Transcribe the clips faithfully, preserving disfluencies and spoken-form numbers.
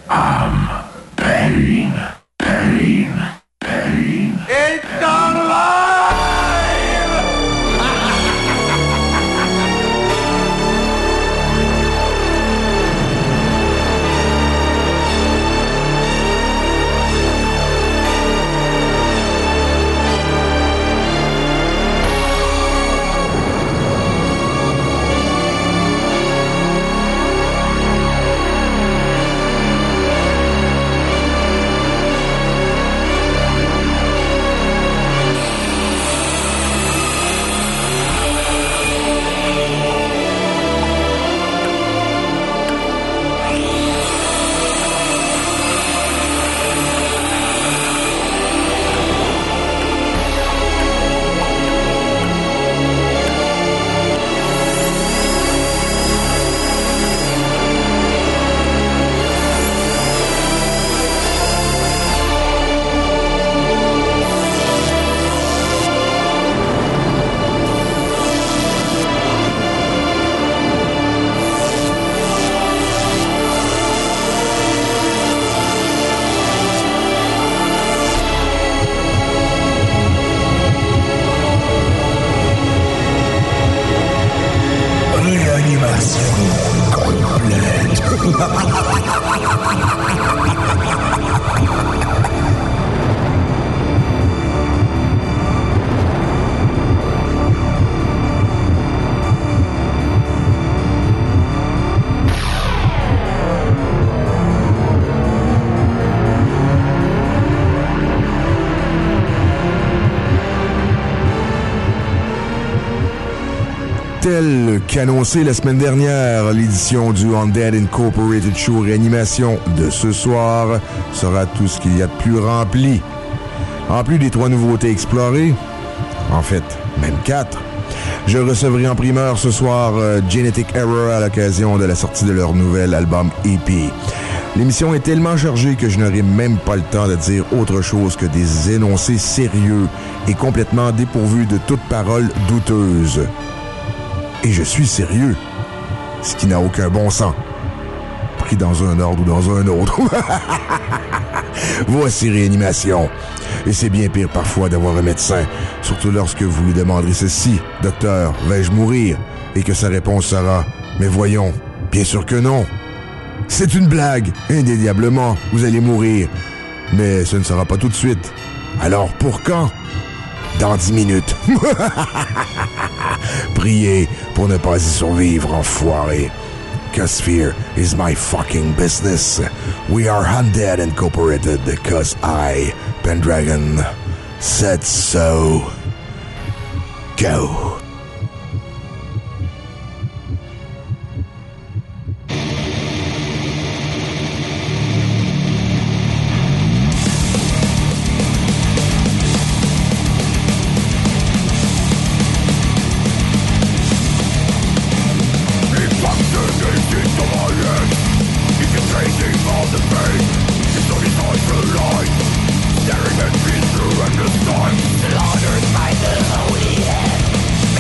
I'm pain, pain, pain. It's gone alive! Tel qu'annoncé la semaine dernière, l'édition du Undead Incorporated Show Réanimation de ce soir sera tout ce qu'il y a de plus rempli. En plus des trois nouveautés explorées, en fait, même quatre, je recevrai en primeur ce soir euh, Genetic Error à l'occasion de la sortie de leur nouvel album E P. L'émission est tellement chargée que je n'aurai même pas le temps de dire autre chose que des énoncés sérieux et complètement dépourvus de toute parole douteuse. Et je suis sérieux, ce qui n'a aucun bon sens. Pris dans un ordre ou dans un autre. Voici Réanimation. Et c'est bien pire parfois d'avoir un médecin, surtout lorsque vous lui demanderez ceci: « Docteur, vais-je mourir? » Et que sa réponse sera: « Mais voyons, bien sûr que non. C'est une blague, indéniablement, vous allez mourir. Mais ce ne sera pas tout de suite. Alors pour quand? Dans dix minutes. » Priez pour ne pas y survivre, enfoiré. Cause fear is my fucking business. We are Undead Incorporated, cause I, Pendragon, said so. Go. Staring at me through endless time, slaughtered by the holy hand.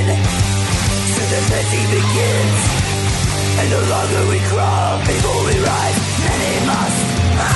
in. So the fatigue begins, and no longer we crawl before we rise. Many must.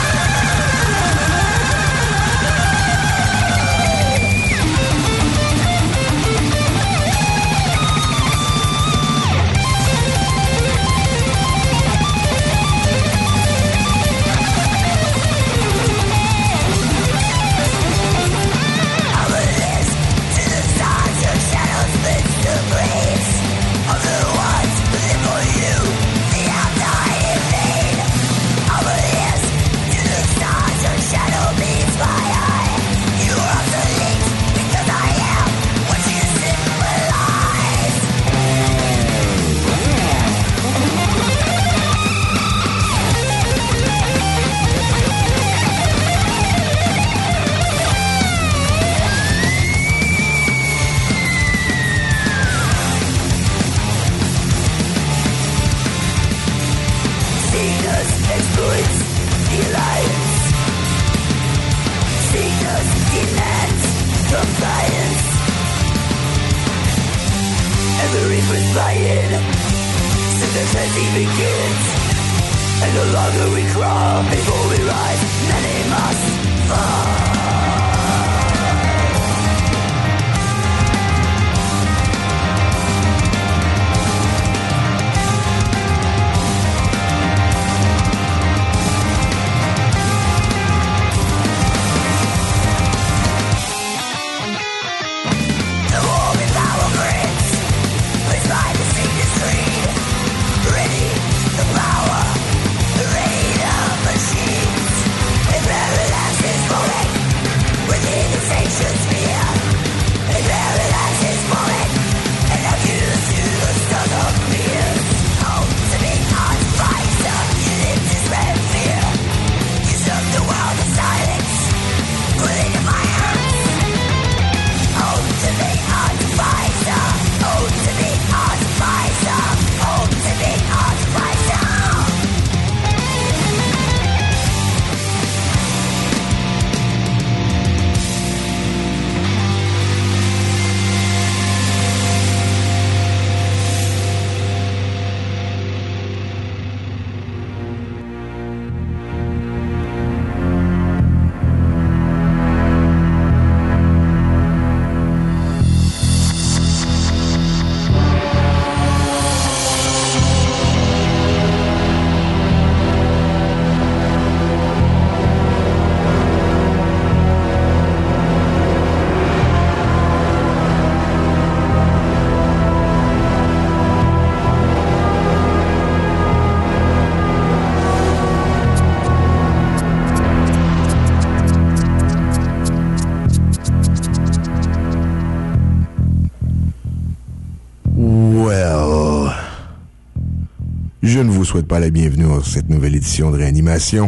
Je ne vous souhaite pas la bienvenue à cette nouvelle édition de Réanimation.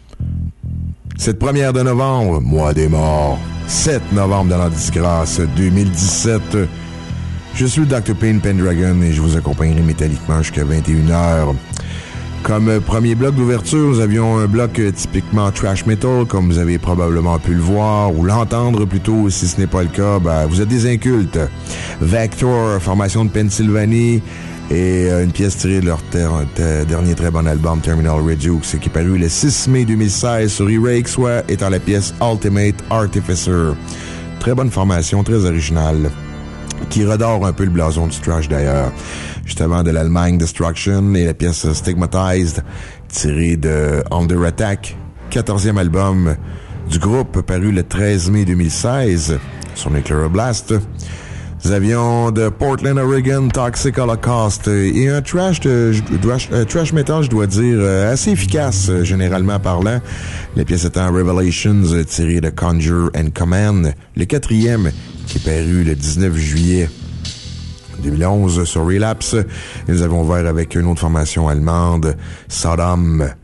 Cette première de novembre, mois des morts, sept novembre dans la disgrâce deux mille dix-sept. Je suis le docteur Payne Pendragon et je vous accompagnerai métalliquement jusqu'à vingt et une heures. Comme premier bloc d'ouverture, nous avions un bloc typiquement trash metal, comme vous avez probablement pu le voir, ou l'entendre plutôt, si ce n'est pas le cas, ben, vous êtes des incultes. Vector, formation de Pennsylvanie, et une pièce tirée de leur ter- ter- dernier très bon album, Terminal Redux, qui est paru le six mai deux mille seize sur E-Rake, soit étant la pièce Ultimate Artificer. Très bonne formation, très originale, qui redore un peu le blason du trash d'ailleurs. Juste avant de l'Allemagne Destruction et la pièce Stigmatized, tirée de Under Attack, quatorzième album du groupe, paru le treize mai deux mille seize sur Nuclear Blast. Nous avions de Portland, Oregon, Toxic Holocaust et un trash, de, trash, euh, trash metal, je dois dire, euh, assez efficace, euh, généralement parlant. La pièce étant Revelations, euh, tirée de Conjure and Command. Le quatrième, qui est paru le dix-neuf juillet deux mille onze sur Relapse. Et nous avons ouvert avec une autre formation allemande, Sodom,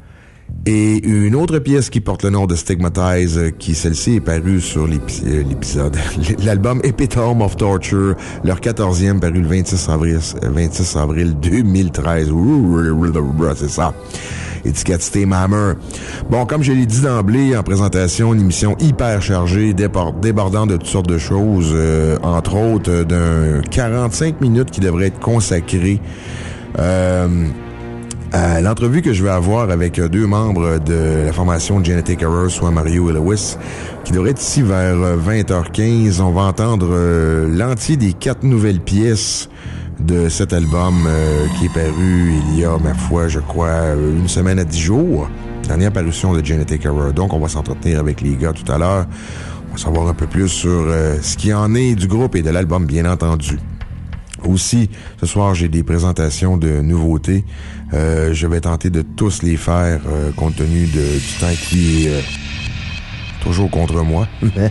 Et une autre pièce qui porte le nom de Stigmatize, qui celle-ci est parue sur l'épisode, l'album Epitome of Torture, leur quatorzième paru le vingt-six avril deux mille treize. C'est ça. Étiquette Stay Hammer. Bon, comme je l'ai dit d'emblée en présentation, une émission hyper chargée, débordant de toutes sortes de choses, euh, entre autres d'un quarante-cinq minutes qui devrait être consacré euh, à l'entrevue que je vais avoir avec deux membres de la formation Genetic Error, soit Mario et Lewis, qui devrait être ici vers vingt heures quinze. On va entendre euh, l'entier des quatre nouvelles pièces de cet album euh, qui est paru il y a, ma foi, je crois, une semaine à dix jours. Dernière parution de Genetic Error. Donc, on va s'entretenir avec les gars tout à l'heure. On va savoir un peu plus sur euh, ce qui en est du groupe et de l'album, bien entendu. Aussi, ce soir, j'ai des présentations de nouveautés. Euh, je vais tenter de tous les faire, euh, compte tenu de, du temps qui est euh, toujours contre moi.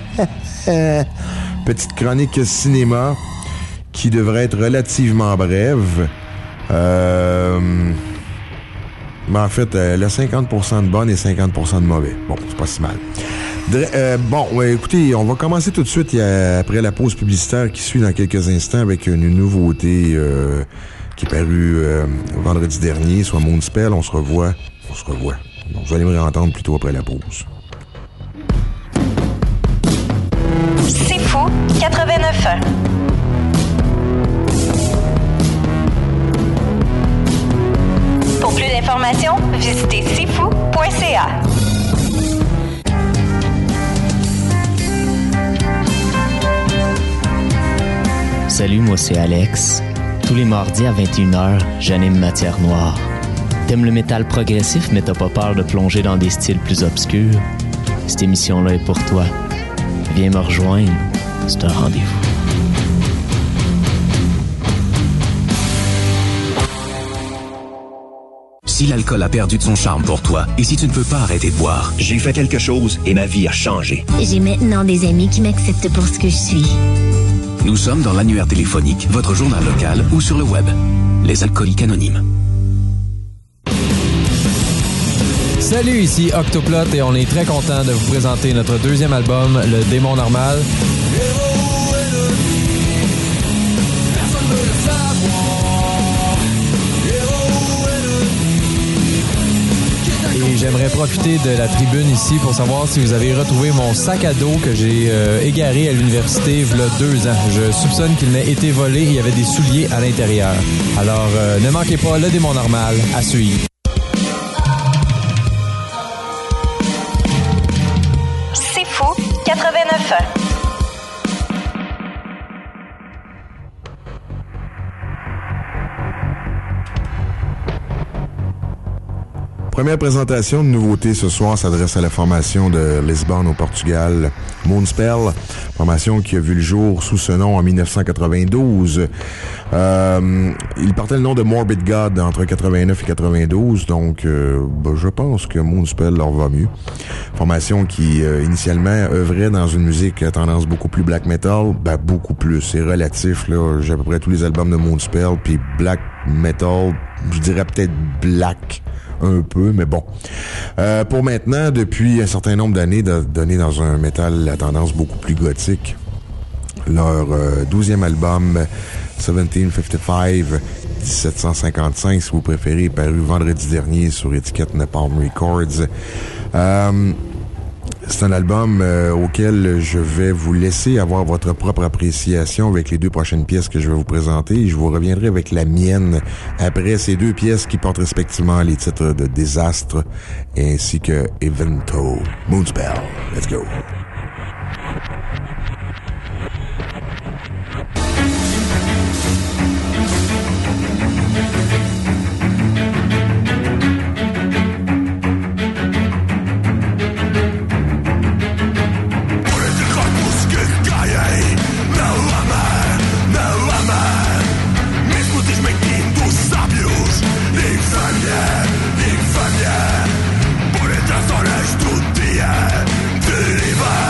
Petite chronique cinéma qui devrait être relativement brève. Euh, mais en fait, elle a cinquante pour cent de bonnes et cinquante pour cent de mauvais. Bon, c'est pas si mal. Euh, bon, ouais, écoutez, on va commencer tout de suite a, après la pause publicitaire qui suit dans quelques instants avec une nouveauté euh, qui est parue euh, vendredi dernier, soit Moonspell. On se revoit. On se revoit. Donc, vous allez me réentendre plutôt après la pause. C'est fou, quatre-vingt-neuf ans. Pour plus d'informations, visitez c'est fou point c a. Salut, moi c'est Alex. Tous les mardis à vingt et une heures, j'anime Matière Noire. T'aimes le métal progressif, mais t'as pas peur de plonger dans des styles plus obscurs? Cette émission-là est pour toi. Viens me rejoindre, c'est un rendez-vous. Si l'alcool a perdu de son charme pour toi et si tu ne peux pas arrêter de boire, j'ai fait quelque chose et ma vie a changé. J'ai maintenant des amis qui m'acceptent pour ce que je suis. Nous sommes dans l'annuaire téléphonique, votre journal local ou sur le web. Les Alcooliques Anonymes. Salut, ici Octoplot et on est très content de vous présenter notre deuxième album, Le Démon Normal. Et j'aimerais profiter de la tribune ici pour savoir si vous avez retrouvé mon sac à dos que j'ai euh, égaré à l'université il y a deux ans. Je soupçonne qu'il m'ait été volé et il y avait des souliers à l'intérieur. Alors, euh, ne manquez pas Le Démon Normal à suivre. C'est fou, quatre-vingt-neuf ans. Première présentation de nouveautés ce soir s'adresse à la formation de Lisbonne au Portugal, Moonspell, formation qui a vu le jour sous ce nom en dix-neuf cent quatre-vingt-douze. Euh, il portait le nom de Morbid God entre quatre-vingt-neuf et quatre-vingt-douze, donc euh, ben, je pense que Moonspell leur va mieux. Formation qui euh, initialement œuvrait dans une musique à tendance beaucoup plus black metal, ben beaucoup plus, c'est relatif là, j'ai à peu près tous les albums de Moonspell, puis black metal, je dirais peut-être black un peu, mais bon. Euh, pour maintenant, depuis un certain nombre d'années, de, donné dans un métal à tendance beaucoup plus gothique, leur euh, douzième album, dix-sept cinquante-cinq, dix-sept cent cinquante-cinq, si vous préférez, est paru vendredi dernier sur étiquette Napalm Records. Euh, C'est un album euh, auquel je vais vous laisser avoir votre propre appréciation avec les deux prochaines pièces que je vais vous présenter. Et je vous reviendrai avec la mienne après ces deux pièces qui portent respectivement les titres de Désastre ainsi que Evento. Moonspell. Let's go. Por entre as horas do dia derivar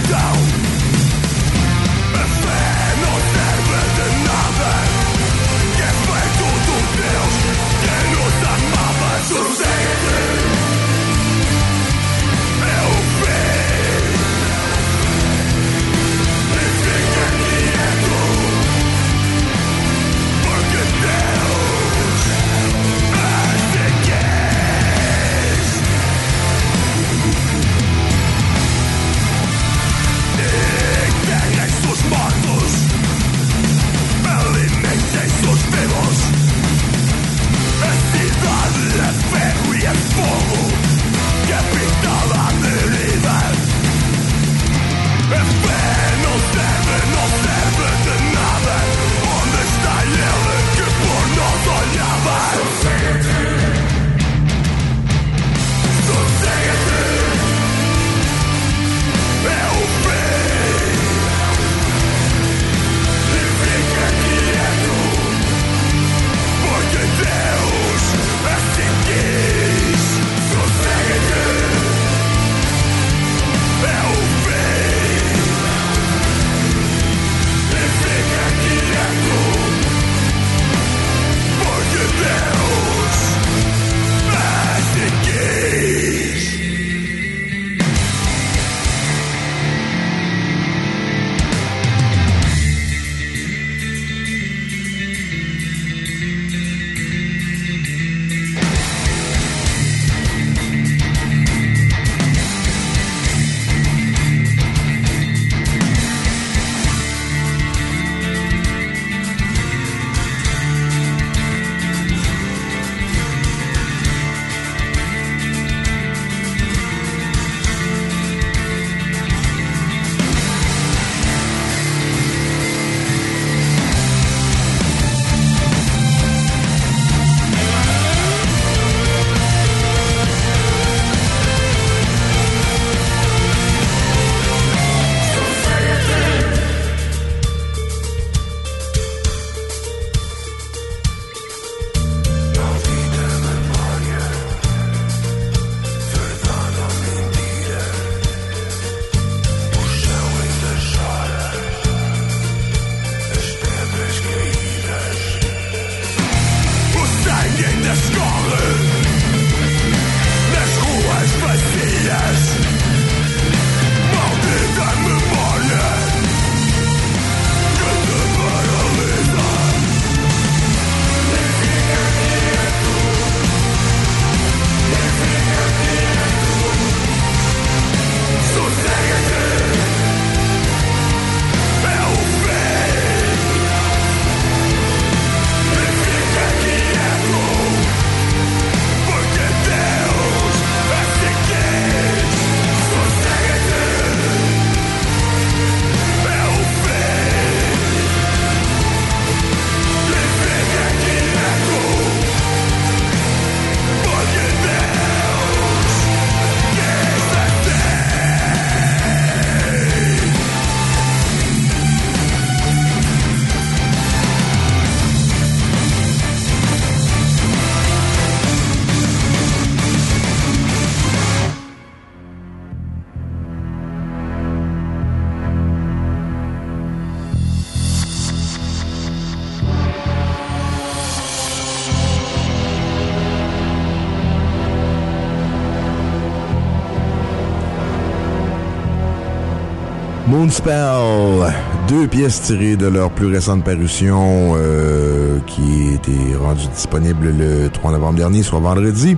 Moonspell, deux pièces tirées de leur plus récente parution euh, qui était rendue disponible le trois novembre dernier, soit vendredi.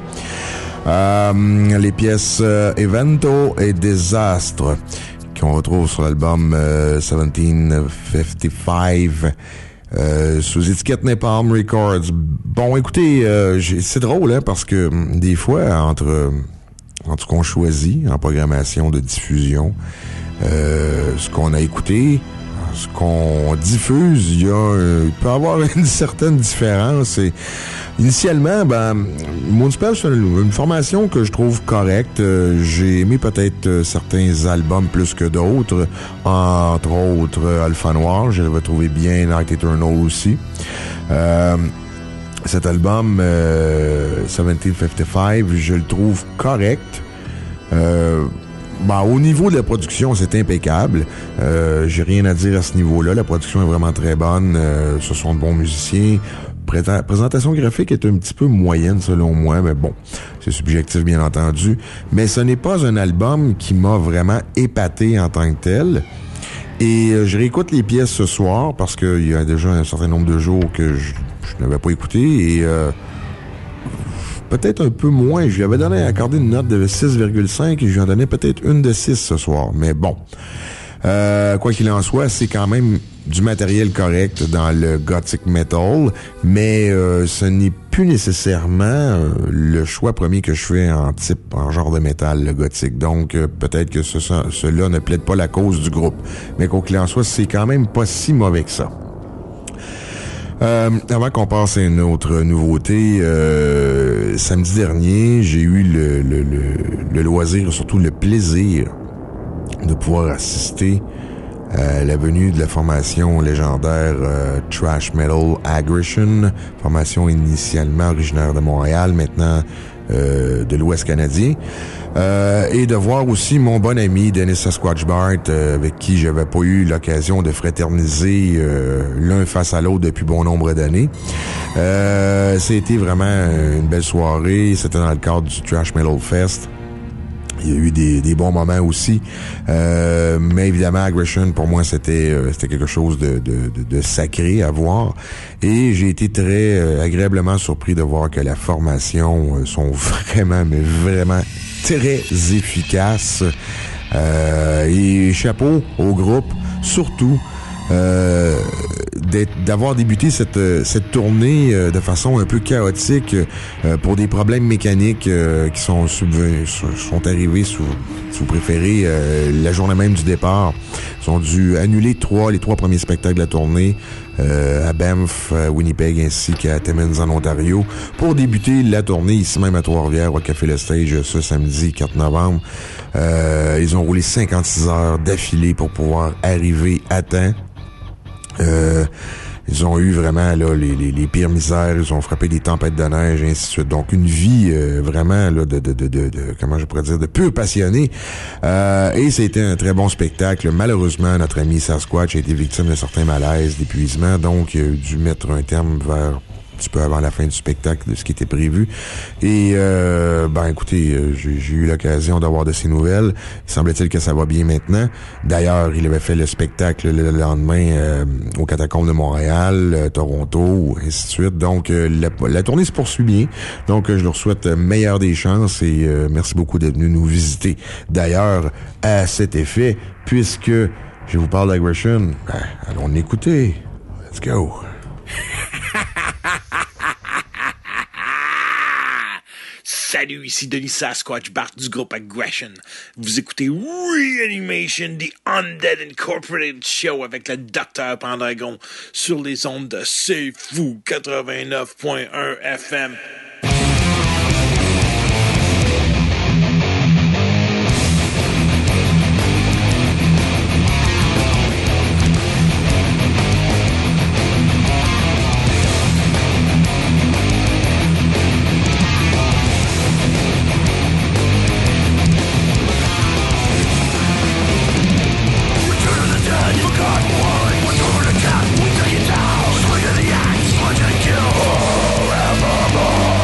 Euh, les pièces euh, Evento et Désastre qu'on retrouve sur l'album euh, dix-sept cinquante-cinq euh, sous étiquette Napalm Records. Bon, écoutez, euh, j'ai, c'est drôle hein, parce que des fois, entre, entre ce qu'on choisit en programmation de diffusion, Euh, ce qu'on a écouté, ce qu'on diffuse, il y a, euh, il peut y avoir une certaine différence. Et initialement, ben, Moonspell, c'est une, une formation que je trouve correcte. Euh, j'ai aimé peut-être euh, certains albums plus que d'autres, entre autres euh, Alpha Noir. Je l'avais trouvé bien, Night Eternal aussi. Euh, cet album, euh, dix-sept cinquante-cinq, je le trouve correct. Euh, ben, au niveau de la production, c'est impeccable. Euh, j'ai rien à dire à ce niveau-là. La production est vraiment très bonne. Euh, ce sont de bons musiciens. La présentation graphique est un petit peu moyenne selon moi, mais bon, c'est subjectif bien entendu. Mais ce n'est pas un album qui m'a vraiment épaté en tant que tel. Et euh, je réécoute les pièces ce soir parce qu'il y a déjà un certain nombre de jours que je, je n'avais pas écouté. Et euh, peut-être un peu moins. Je lui avais donné accordé une note de six virgule cinq et je lui en donnais peut-être une de six ce soir. Mais bon, euh, quoi qu'il en soit, c'est quand même du matériel correct dans le gothic metal, mais euh, ce n'est plus nécessairement euh, le choix premier que je fais en type, en genre de métal, le gothique. Donc, euh, peut-être que ce, cela ne plaide pas la cause du groupe. Mais quoi qu'il en soit, c'est quand même pas si mauvais que ça. Euh, avant qu'on passe à une autre nouveauté, euh, samedi dernier, j'ai eu le, le, le, le loisir, surtout le plaisir de pouvoir assister Euh, la venue de la formation légendaire euh, Thrash Metal Aggression, formation initialement originaire de Montréal, maintenant euh, de l'Ouest canadien, euh, et de voir aussi mon bon ami Dennis Sasquatch Bart, euh, avec qui j'avais pas eu l'occasion de fraterniser euh, l'un face à l'autre depuis bon nombre d'années. Euh, c'était vraiment une belle soirée, c'était dans le cadre du Thrash Metal Fest. Il y a eu des, des bons moments aussi. Euh, mais évidemment, Aggression, pour moi, c'était euh, c'était quelque chose de, de, de, de sacré à voir. Et j'ai été très euh, agréablement surpris de voir que la formation euh, sont vraiment, mais vraiment très efficaces. Euh, et chapeau au groupe, surtout Euh, d'avoir débuté cette cette tournée euh, de façon un peu chaotique euh, pour des problèmes mécaniques euh, qui sont subvenus, sont arrivés sous, si vous préférez, euh, la journée même du départ. Ils ont dû annuler trois les trois premiers spectacles de la tournée euh, à Banff, à Winnipeg ainsi qu'à Timmins en Ontario pour débuter la tournée ici même à Trois-Rivières au Café Le Stage ce samedi quatre novembre. Euh, ils ont roulé cinquante-six heures d'affilée pour pouvoir arriver à temps. Euh, ils ont eu vraiment là les, les, les pires misères, ils ont frappé des tempêtes de neige et ainsi de suite. Donc une vie euh, vraiment là de, de, de, de, de comment je pourrais dire de pur passionné. Euh, et c'était un très bon spectacle. Malheureusement, notre ami Sasquatch a été victime d'un certain malaise, d'épuisement, donc il a dû mettre un terme vers un petit peu avant la fin du spectacle de ce qui était prévu. Et euh, ben écoutez, j'ai, j'ai eu l'occasion d'avoir de ses nouvelles. Il semble-t-il que ça va bien maintenant. D'ailleurs, il avait fait le spectacle le lendemain euh, aux Catacombes de Montréal, euh, Toronto, ainsi de suite. Donc euh, la, la tournée se poursuit bien. Donc euh, je leur souhaite meilleure des chances et euh, merci beaucoup d'être venu nous visiter. D'ailleurs, à cet effet, puisque je vous parle d'Aggression, ben, allons l'écouter. Let's go. Salut, ici Denis Sasquatch Bart du groupe Aggression. Vous écoutez Reanimation, The Undead Incorporated Show avec le Docteur Pendragon sur les ondes de C'est Fou quatre-vingt-neuf point un F M. Forevermore.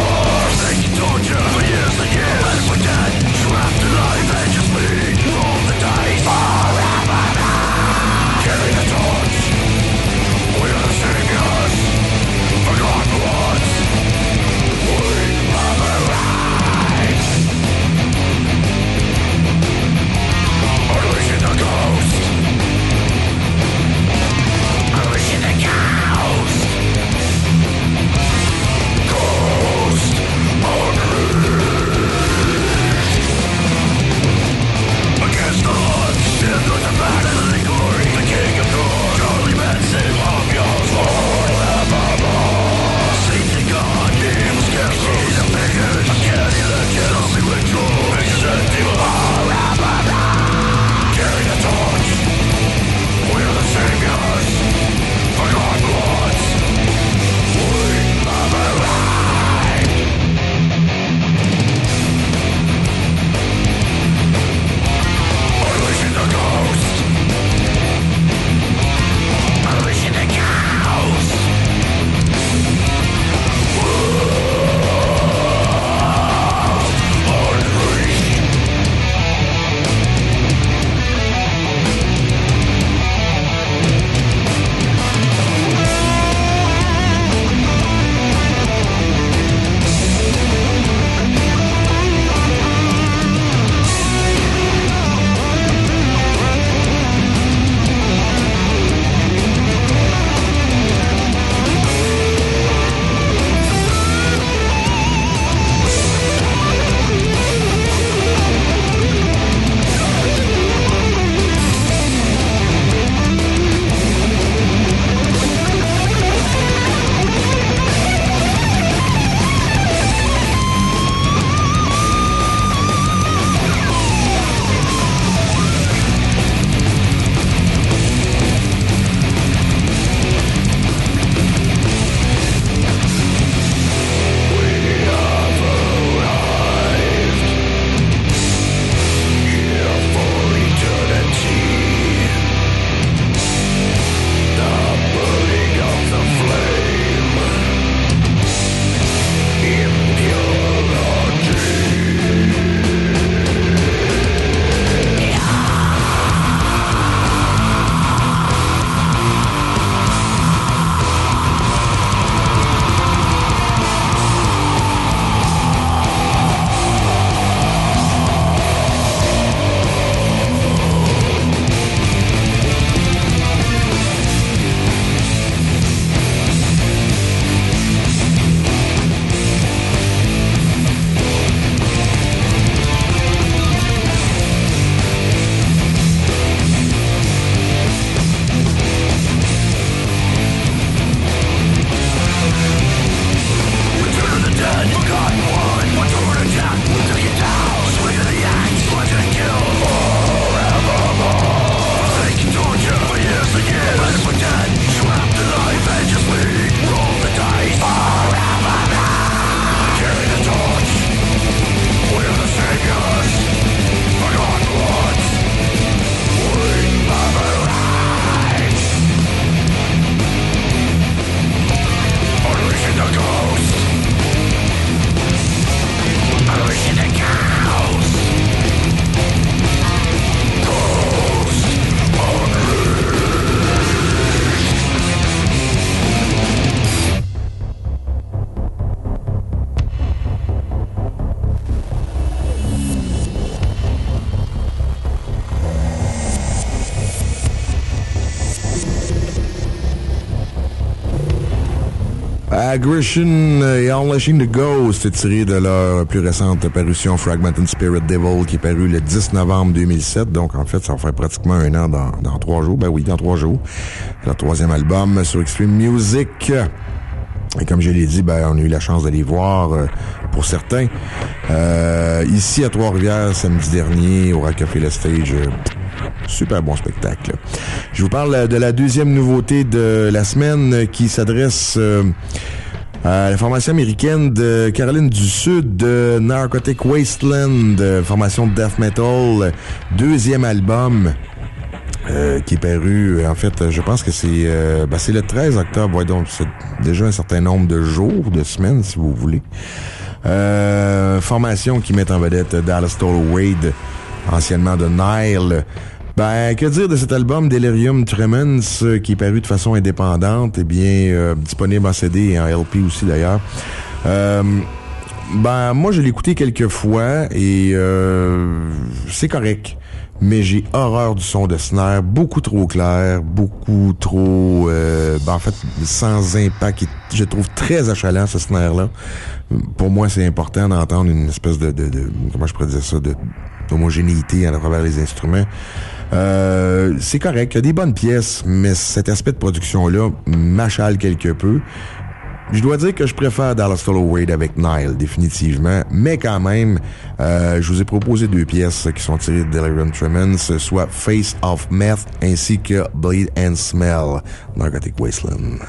Aggression et Unleashing the Ghost, tiré de leur plus récente parution Fragmented Spirit Devil, qui est paru le dix novembre deux mille sept. Donc, en fait, ça va faire pratiquement un an dans, dans trois jours. Ben oui, dans trois jours. Leur troisième album sur Extreme Music. Et comme je l'ai dit, ben, on a eu la chance de les voir, euh, pour certains. Euh, ici, à Trois-Rivières, samedi dernier, au Rockefeller Stage. Euh, super bon spectacle. Je vous parle de la deuxième nouveauté de la semaine qui s'adresse euh, à la formation américaine de Caroline du Sud, de Narcotic Wasteland, formation de death metal, deuxième album. Euh, qui est paru, en fait, je pense que c'est euh, ben c'est le treize octobre, ouais, donc c'est déjà un certain nombre de jours, de semaines, si vous voulez. Euh, formation qui met en vedette Dallas Toll-Wade, anciennement de Nile. Ben, que dire de cet album Delirium Tremens, qui est paru de façon indépendante, et eh bien, euh, disponible en C D et en L P aussi d'ailleurs. Euh, ben, moi, je l'ai écouté quelques fois et euh, c'est correct. Mais j'ai horreur du son de snare, beaucoup trop clair, beaucoup trop, euh, ben en fait, sans impact. Je trouve très achalant, ce snare-là. Pour moi, c'est important d'entendre une espèce de, de, de comment je pourrais dire ça, de, d'homogénéité à travers les instruments. Euh, c'est correct, il y a des bonnes pièces, mais cet aspect de production-là m'achale quelque peu. Je dois dire que je préfère Dallas Toll-Wade avec Nile, définitivement. Mais quand même, euh, je vous ai proposé deux pièces qui sont tirées de Delirium Tremens, soit Face of Meth ainsi que Bleed and Smell, Narcotic Wasteland.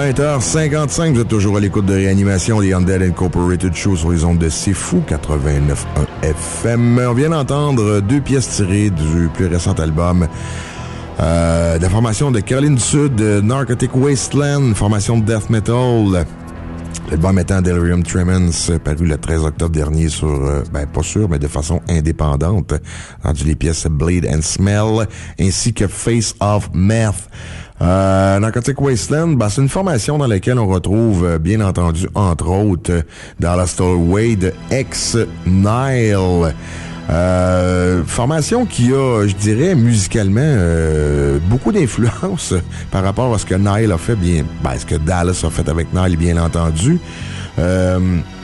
vingt heures cinquante-cinq, vous êtes toujours à l'écoute de Réanimation des Undead Incorporated Show sur les ondes de C'est Fou quatre-vingt-neuf point un F M. On vient d'entendre deux pièces tirées du plus récent album euh, de la formation de Caroline du Sud, Narcotic Wasteland, formation de death metal. L'album étant Delirium Tremens, paru le treize octobre dernier sur, euh, ben pas sûr, mais de façon indépendante, rendu les pièces Blade and Smell, ainsi que Face of Meth. Euh, Narcotic Wasteland, ben, c'est une formation dans laquelle on retrouve, euh, bien entendu, entre autres, euh, Dallas Stowaway, ex-Nile. Euh, formation qui a, je dirais, musicalement, euh, beaucoup d'influence par rapport à ce que Nile a fait, bien, ben, ce que Dallas a fait avec Nile, bien entendu. Euh,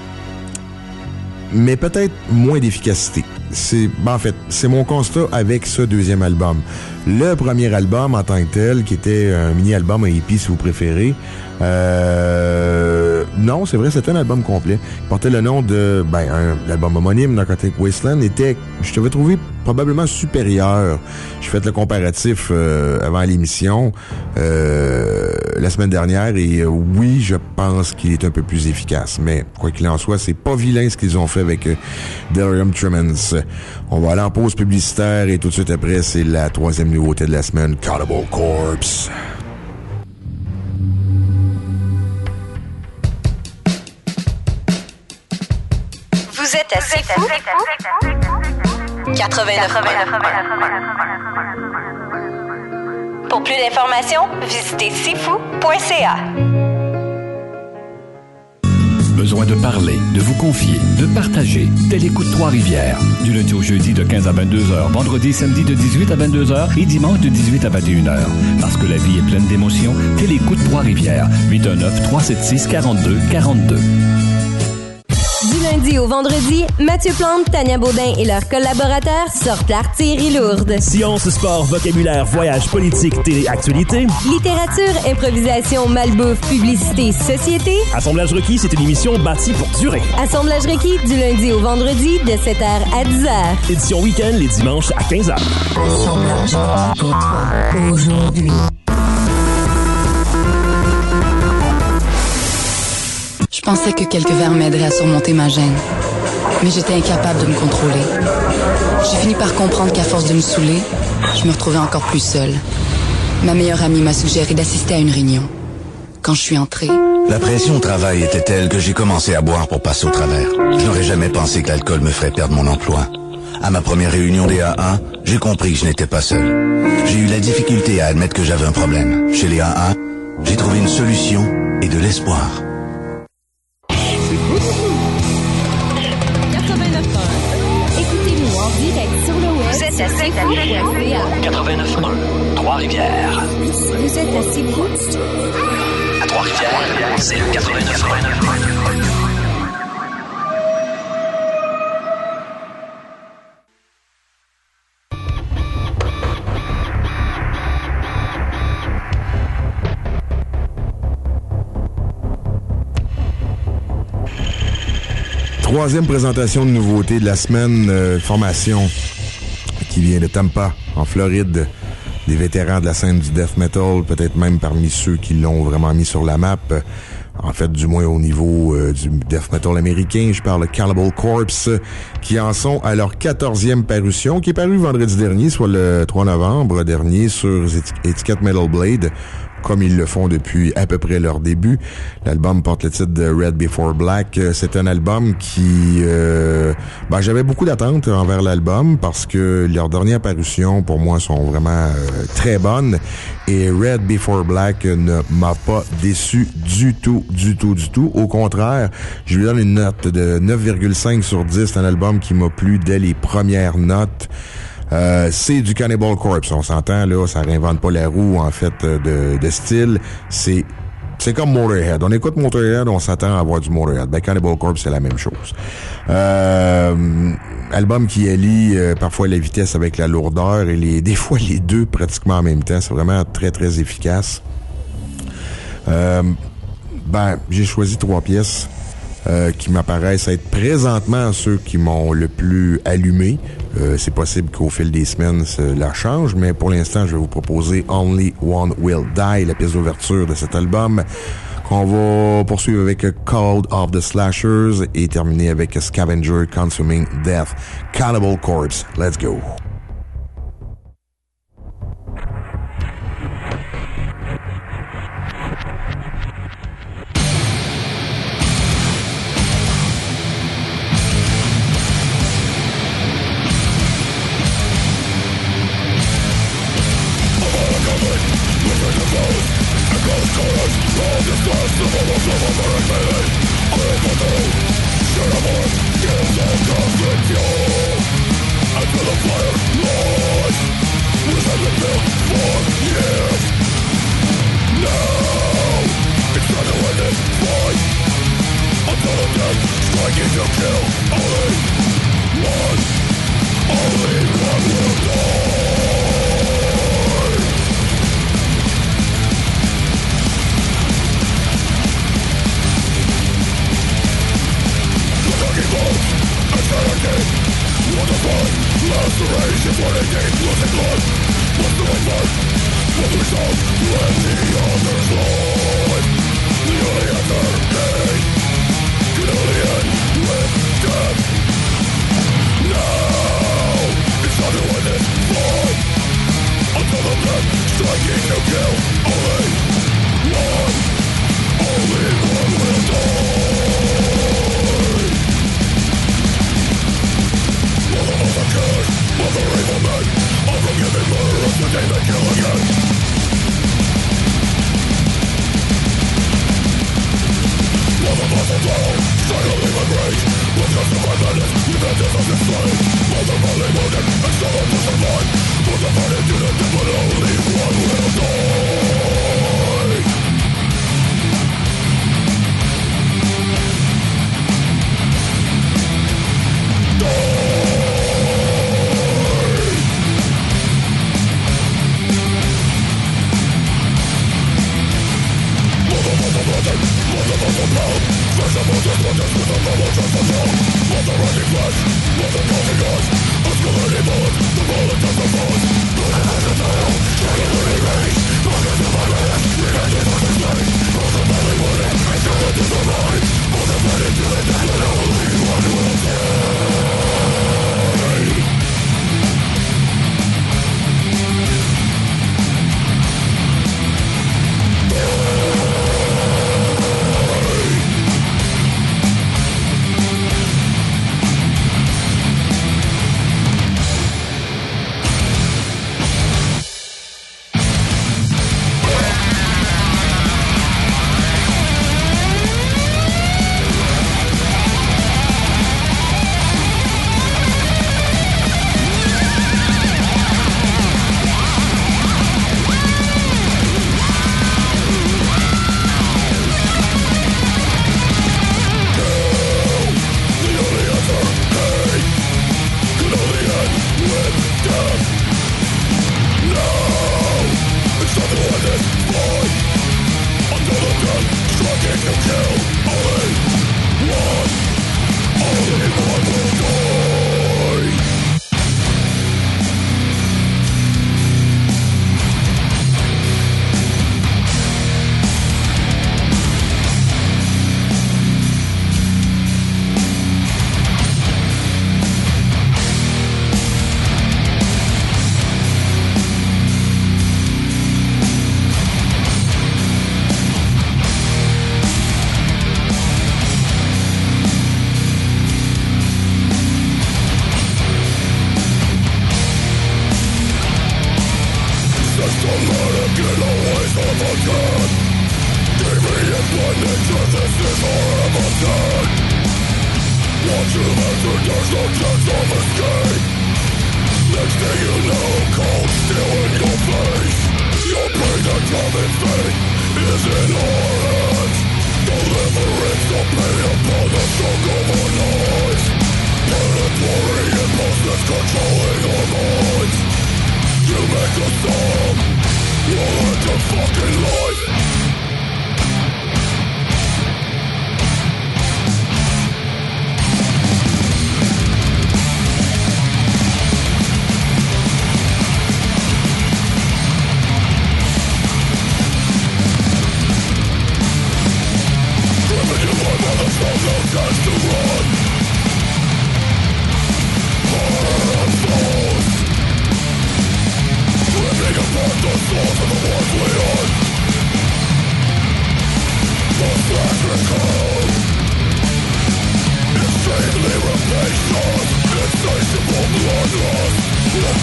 mais peut-être moins d'efficacité. C'est, ben, en fait, c'est mon constat avec ce deuxième album. Le premier album en tant que tel, qui était un mini-album, un E P si vous préférez, euh, non, c'est vrai, c'était un album complet. Il portait le nom de, ben, un, l'album homonyme, Narcotic Wasteland, était, je t'avais trouvé probablement supérieur. J'ai fait le comparatif euh, avant l'émission euh, la semaine dernière et euh, oui, je pense qu'il est un peu plus efficace. Mais quoi qu'il en soit, c'est pas vilain ce qu'ils ont fait avec euh, Delirium Tremens. On va aller en pause publicitaire et tout de suite après, c'est la troisième nouveauté de la semaine, Cannibal Corpse. Vous êtes assez fou. quatre-vingt-neuf. Pour plus d'informations, visitez sifou point c a. Besoin de parler, de vous confier, de partager. Télécoute Trois-Rivières. Du lundi au jeudi de quinze à vingt-deux heures, vendredi et samedi de dix-huit à vingt-deux heures et dimanche de dix-huit à vingt et une heures. Parce que la vie est pleine d'émotions, Télécoute Trois-Rivières. huit un neuf, trois sept six, quatre deux quatre deux. Du lundi au vendredi, Mathieu Plante, Tania Baudin et leurs collaborateurs sortent l'artillerie lourde. Science, sport, vocabulaire, voyage, politique, télé, actualité. Littérature, improvisation, malbouffe, publicité, société. Assemblage requis, c'est une émission bâtie pour durer. Assemblage requis, du lundi au vendredi, de sept heures à dix heures. Édition week-end, les dimanches à quinze heures. Assemblage requis pour toi, aujourd'hui. Je pensais que quelques verres m'aideraient à surmonter ma gêne. Mais j'étais incapable de me contrôler. J'ai fini par comprendre qu'à force de me saouler, je me retrouvais encore plus seule. Ma meilleure amie m'a suggéré d'assister à une réunion. Quand je suis entrée... La pression au travail était telle que j'ai commencé à boire pour passer au travers. Je n'aurais jamais pensé que l'alcool me ferait perdre mon emploi. À ma première réunion des A un, j'ai compris que je n'étais pas seul. J'ai eu la difficulté à admettre que j'avais un problème. Chez les A un, j'ai trouvé une solution et de l'espoir. Écoutez-nous en direct sur le web. Vous êtes à sifou. quatre-vingt-neuf point un, Trois-Rivières. Vous êtes à sifou. À Trois-Rivières, c'est le quatre-vingt-neuf point un. Troisième présentation de nouveautés de la semaine, euh, formation qui vient de Tampa, en Floride. Des vétérans de la scène du death metal, peut-être même parmi ceux qui l'ont vraiment mis sur la map. En fait, du moins au niveau euh, du death metal américain. Je parle de Cannibal Corpse, qui en sont à leur quatorzième parution, qui est paru vendredi dernier, soit le trois novembre dernier, sur étiquette Metal Blade, comme ils le font depuis à peu près leur début. L'album porte le titre de Red Before Black. C'est un album qui... Euh, ben, j'avais beaucoup d'attentes envers l'album parce que leurs dernières parutions, pour moi, sont vraiment euh, très bonnes. Et Red Before Black ne m'a pas déçu du tout, du tout, du tout. Au contraire, je lui donne une note de neuf virgule cinq sur dix. C'est un album qui m'a plu dès les premières notes. Euh, c'est du Cannibal Corpse, on s'entend, là, ça réinvente pas la roue, en fait, de, de style. C'est, c'est comme Motorhead. On écoute Motorhead, on s'attend à avoir du Motorhead. Ben, Cannibal Corpse, c'est la même chose. Euh, album qui allie euh, parfois la vitesse avec la lourdeur et les, des fois les deux pratiquement en même temps. C'est vraiment très, très efficace. Euh, ben, j'ai choisi trois pièces. Euh, qui m'apparaissent être présentement ceux qui m'ont le plus allumé. Euh, c'est possible qu'au fil des semaines, cela change, mais pour l'instant, je vais vous proposer Only One Will Die, la pièce d'ouverture de cet album. On va poursuivre avec Call of the Slashers et terminer avec Scavenger Consuming Death. Cannibal Corpse. Let's go.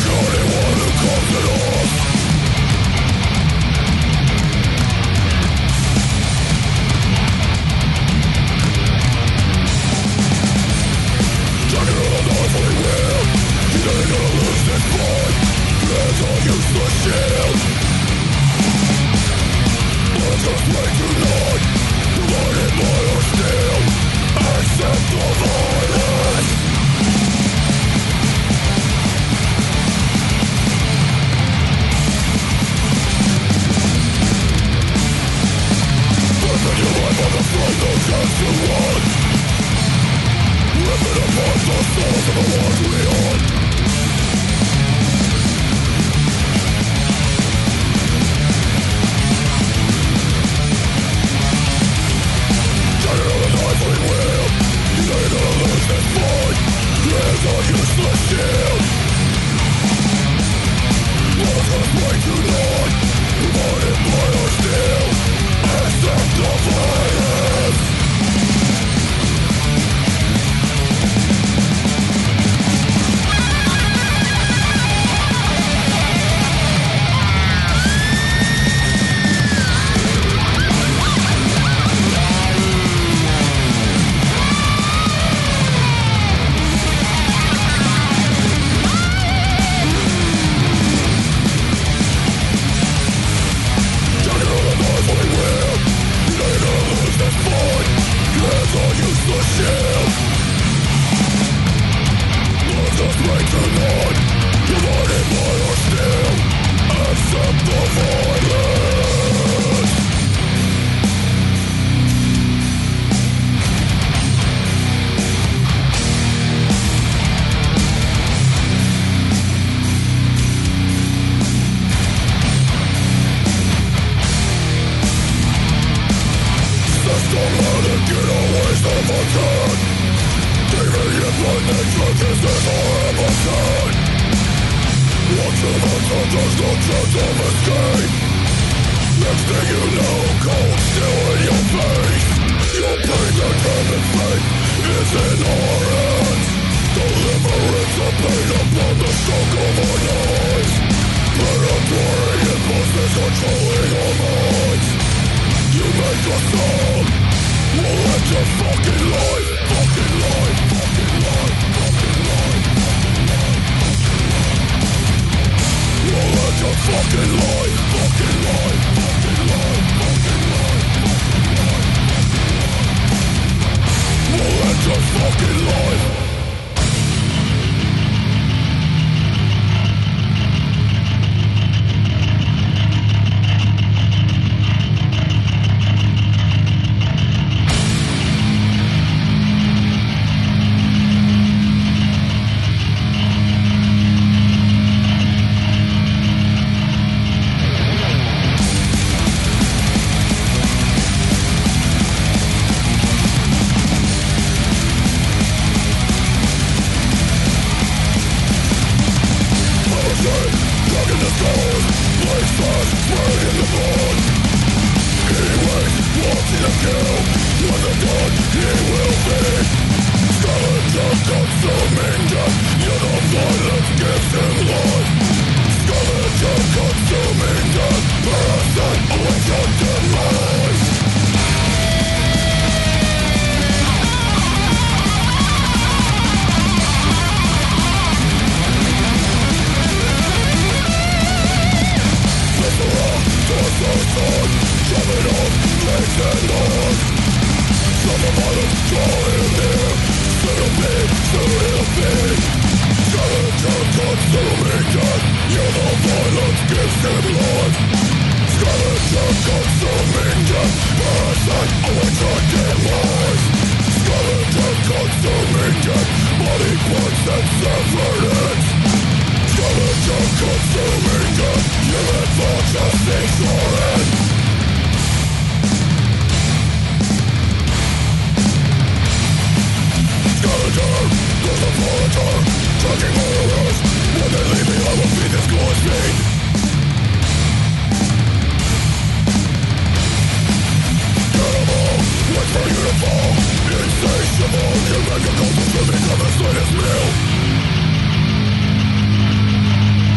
Insatiable, you make a conscious living of the slightest meal.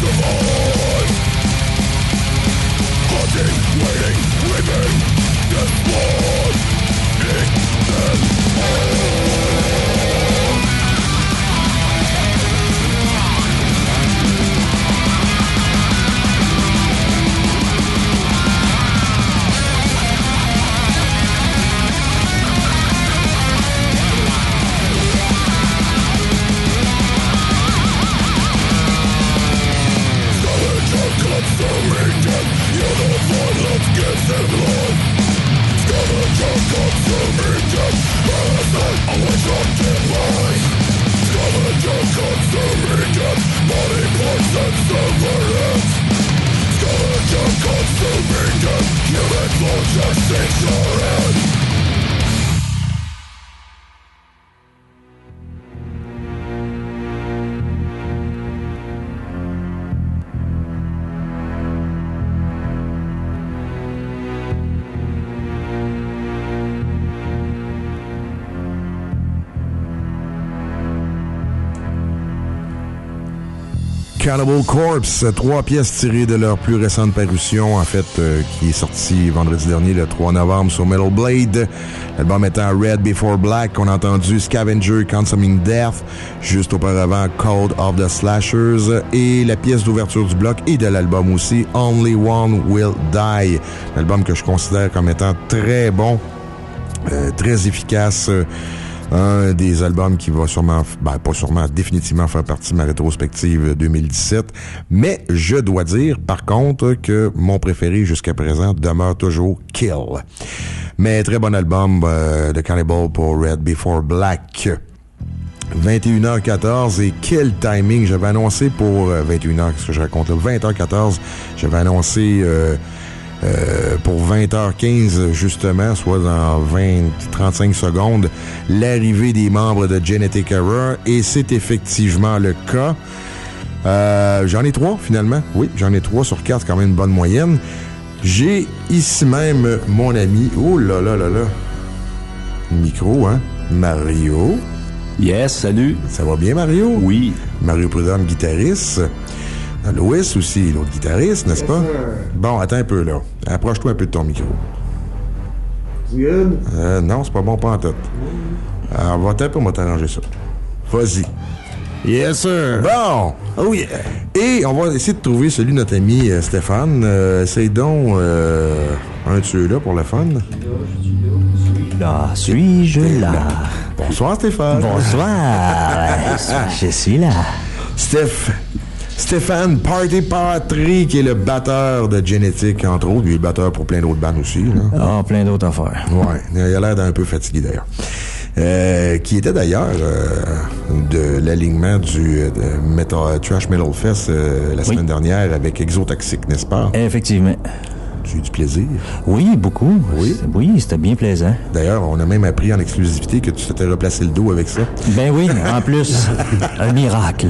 Cannibal Corpse, trois pièces tirées de leur plus récente parution, en fait, euh, qui est sortie vendredi dernier, le trois novembre, sur Metal Blade. L'album étant Red Before Black, on a entendu Scavenger, Consuming Death, juste auparavant Code of the Slashers, et la pièce d'ouverture du bloc et de l'album aussi, Only One Will Die. L'album que je considère comme étant très bon, euh, très efficace, euh, un des albums qui va sûrement, ben pas sûrement, définitivement faire partie de ma rétrospective deux mille dix-sept. Mais je dois dire, par contre, que mon préféré jusqu'à présent demeure toujours Kill. Mais très bon album euh, de Cannibal pour Red Before Black. vingt et une heures quatorze et quel timing! J'avais annoncé pour euh, vingt et une heures, qu'est-ce que je raconte là? vingt heures quatorze, j'avais annoncé euh, Euh, pour vingt heures quinze, justement, soit dans vingt à trente-cinq secondes, l'arrivée des membres de Genetic Error, et c'est effectivement le cas. Euh, j'en ai trois, finalement. Oui, j'en ai trois sur quatre, quand même une bonne moyenne. J'ai ici même mon ami, oh là là là là, micro, hein, Mario. Yes, salut. Ça va bien, Mario? Oui. Mario Prudhomme, guitariste. Louis aussi, l'autre guitariste, n'est-ce pas? Bon, attends un peu, là. Approche-toi un peu de ton micro. C'est good? Euh, non, c'est pas bon, pas en tout. Alors, va un peu, on va t'arranger ça. Vas-y. Yes, sir. Bon! Oh, yeah! Et on va essayer de trouver celui de notre ami euh, Stéphane. Euh, essaye donc euh, un de ceux-là pour le fun. Là, suis-je là? là? Bonsoir, Stéphane. Bonsoir. Je suis là. Steph... Stéphane Party Patry, qui est le batteur de Genetic, entre autres. Lui, il est le batteur pour plein d'autres bandes aussi. Là. Ah, plein d'autres affaires. Ouais, il a l'air d'un peu fatigué, d'ailleurs. Euh, qui était, d'ailleurs, euh, de l'alignement du euh, Metal, Trash Metal Fest euh, la semaine oui. dernière avec Exotoxic, n'est-ce pas? Effectivement. Tu as eu du plaisir? Oui, beaucoup. Oui? Oui, c'était bien plaisant. D'ailleurs, on a même appris en exclusivité que tu t'étais replacé le dos avec ça. Ben oui, en plus, un miracle.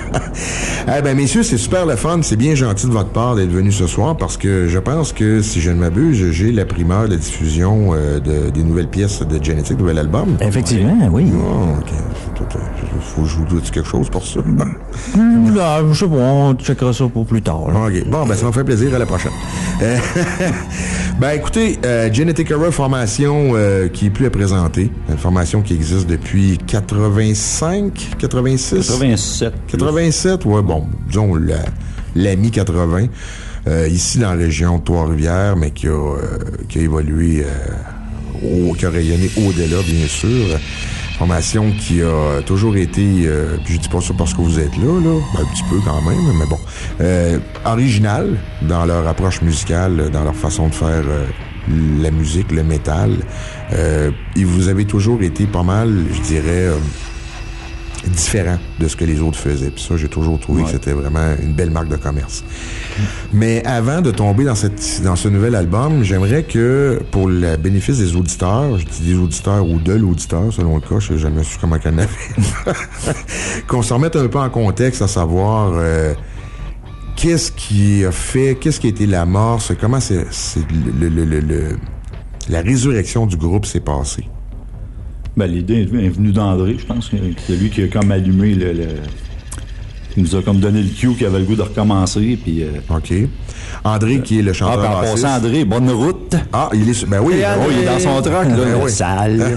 Eh ben, messieurs, c'est super le fun. C'est bien gentil de votre part d'être venu ce soir parce que je pense que, si je ne m'abuse, j'ai la primeur de diffusion euh, de, des nouvelles pièces de Genetic, nouvel album. Effectivement, oui. Oh, OK. Faut que je vous dise quelque chose pour ça. Là, je sais pas, on checkera ça pour plus tard. Là. OK. Bon, ben, ça m'a fait plaisir. À la prochaine. Euh, ben, écoutez, euh, Genetic Error, formation euh, qui est plus à présenter. Une formation qui existe depuis quatre-vingt-cinq, quatre-vingt-six? quatre-vingt-sept. quatre-vingt-sept, ouais, bon, disons la, la mi-quatre-vingts. Euh, ici, dans la région de Trois-Rivières, mais qui a, euh, qui a évolué, euh, au, qui a rayonné au-delà, bien sûr. Formation qui a toujours été, euh, puis je dis pas ça parce que vous êtes là, là, ben, un petit peu quand même, mais bon, euh, original dans leur approche musicale, dans leur façon de faire euh, la musique, le métal. Euh, et vous avez toujours été pas mal, je dirais, euh, différent de ce que les autres faisaient. Puis ça, j'ai toujours trouvé ouais. que c'était vraiment une belle marque de commerce. Mais avant de tomber dans cette dans ce nouvel album, j'aimerais que, pour le bénéfice des auditeurs, je dis des auditeurs ou de l'auditeur, selon le cas, je sais jamais su comment qu'on avait, qu'on s'en remette un peu en contexte, à savoir euh, qu'est-ce qui a fait, qu'est-ce qui a été l'amorce, comment c'est, c'est le, le, le, le, la résurrection du groupe s'est passée. Ben, l'idée est venue d'André, je pense. C'est lui qui a comme allumé le, le, Il nous a comme donné le cue qu'il avait le goût de recommencer. Puis, euh, OK. André, euh, qui est le chanteur ah, en passant, André, bonne route. Ah, il est... Ben oui. Oh, il est dans son truck, là, ben le oui. sale.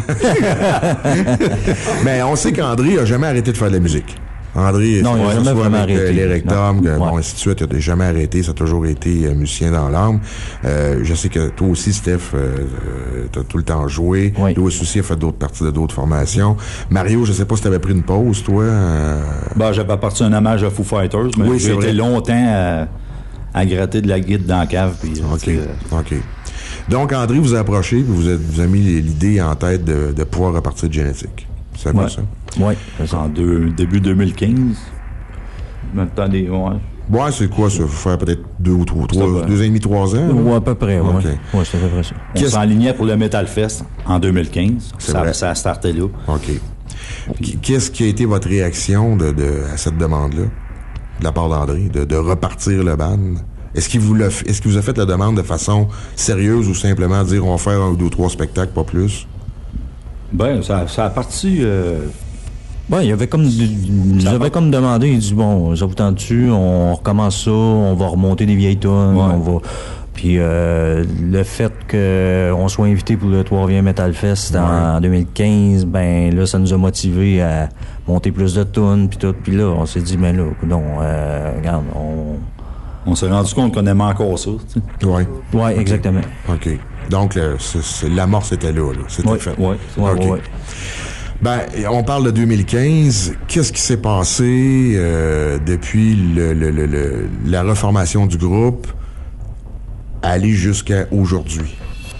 Mais on sait qu'André a jamais arrêté de faire de la musique. André, non, il n'a jamais vraiment avec, arrêté. Euh, les rectums, ouais. bon, ainsi de suite, il n'a jamais arrêté. Ça a toujours été euh, musicien dans l'âme. Euh, je sais que toi aussi, Steph, euh, euh, t'as tout le temps joué. Oui. Louis aussi a fait d'autres parties de d'autres formations. Mario, je sais pas si t'avais pris une pause, toi. Euh... Ben, j'avais apporté un hommage à Foo Fighters, mais oui, j'ai été longtemps à, à gratter de la guide dans la cave. Puis, OK. Euh... OK. Donc, André vous a approché, puis vous, êtes, vous avez mis l'idée en tête de, de pouvoir repartir de Génétique. C'est ouais. bien ça? Oui. En deux, début deux mille quinze. Même temps des. Ouais, ouais c'est quoi ça? Faut faire peut-être deux ou trois, trois deux ans et demi, trois ans? Oui, à peu près, oui. Okay. Ouais, c'est à peu près ça. On s'enlignait pour le Metal Fest en deux mille quinze. Ça, ça a starté là. OK. Puis, qu'est-ce qui a été votre réaction de, de, à cette demande-là, de la part d'André, de, de repartir le band? Est-ce qu'il vous, est-ce qu'il vous a fait la demande de façon sérieuse ou simplement dire on va faire un ou deux ou trois spectacles, pas plus? Ben, ça, ça a parti. Euh... Ben, il avait comme, il avait comme demandé, il dit bon, ça vous tente-tu, on recommence ça, on va remonter des vieilles tonnes, ouais. on va. Puis euh, le fait qu'on soit invité pour le Trois-Rivières Metal Fest ouais. en deux mille quinze, ben là, ça nous a motivés à monter plus de tonnes, puis tout. Puis là, on s'est dit, ben là, non, euh, regarde, on. On s'est rendu compte qu'on aimait encore ça. Tu sais. Oui. Oui, exactement. OK. Donc, le, c'est, c'est, l'amorce était là, là. C'était ouais, fait. Oui, oui, okay. oui. Ben, on parle de deux mille quinze. Qu'est-ce qui s'est passé euh, depuis le, le, le, le, la reformation du groupe aller jusqu'à aujourd'hui?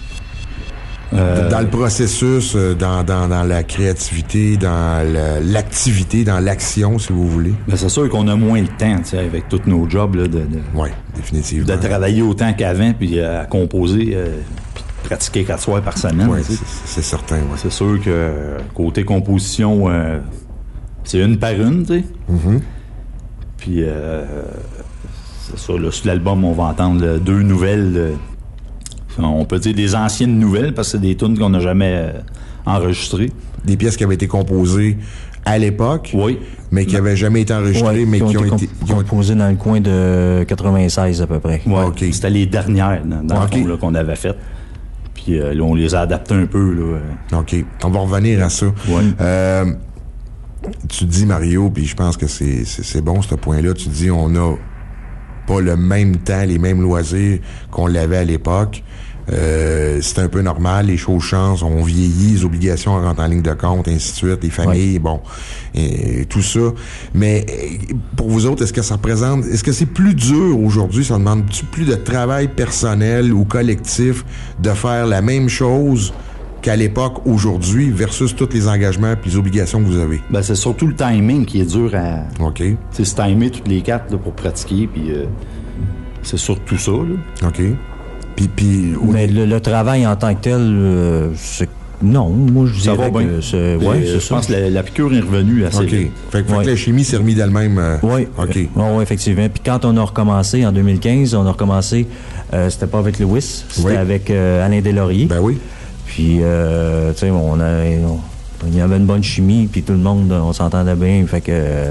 Euh... Dans le processus, dans, dans, dans la créativité, dans la, l'activité, dans l'action, si vous voulez. Ben c'est sûr qu'on a moins le temps, tu sais, avec tous nos jobs, là, de, de, oui, définitivement. De travailler autant qu'avant, puis à composer, euh, puis pratiquer quatre soirs par semaine. Oui, c'est, c'est certain, oui. C'est sûr que côté composition, euh, c'est une par une, tu sais. Mm-hmm. Puis, euh, c'est ça, là, sur l'album, on va entendre là, deux nouvelles... Euh, on peut dire des anciennes nouvelles, parce que c'est des tunes qu'on n'a jamais euh, enregistrées. Des pièces qui avaient été composées à l'époque, oui, mais qui n'avaient jamais été enregistrées, oui, mais qui ont, qui ont été... Comp- composées dans le coin de quatre-vingt-seize à peu près. Oui, okay. C'était les dernières, dans, dans okay. le fond, là, qu'on avait faites. Puis euh, là, on les a adaptées un peu. Là. OK. On va revenir à ça. Oui. Euh, tu dis, Mario, puis je pense que c'est, c'est, c'est bon, ce point-là, tu dis on a pas le même temps, les mêmes loisirs qu'on l'avait à l'époque. Euh, c'est un peu normal, les choses changent, on vieillit, les obligations rentrent en ligne de compte, ainsi de suite, les familles, oui. bon, et, et tout ça. Mais pour vous autres, est-ce que ça représente, est-ce que c'est plus dur aujourd'hui, ça demande-tu plus de travail personnel ou collectif de faire la même chose qu'à l'époque aujourd'hui versus tous les engagements et les obligations que vous avez? Ben, c'est surtout le timing qui est dur à... OK. C'est se timer toutes les quatre là, pour pratiquer, puis euh, c'est surtout ça, là. OK. Puis, puis, mais le, le travail en tant que tel, euh, c'est... Non, moi, je dirais que c'est... Ouais, c'est je ça. pense que la, la piqûre est revenue assez OK. vite. Fait, fait ouais. que la chimie s'est remise d'elle-même. Euh... Oui. OK. Oui, ouais, effectivement. Puis quand on a recommencé en deux mille quinze, on a recommencé, euh, c'était pas avec Louis, c'était oui. avec euh, Alain Deslauriers. Ben oui. Puis, euh, tu sais, on a... On, il y avait une bonne chimie, puis tout le monde, on s'entendait bien. Fait que... Euh,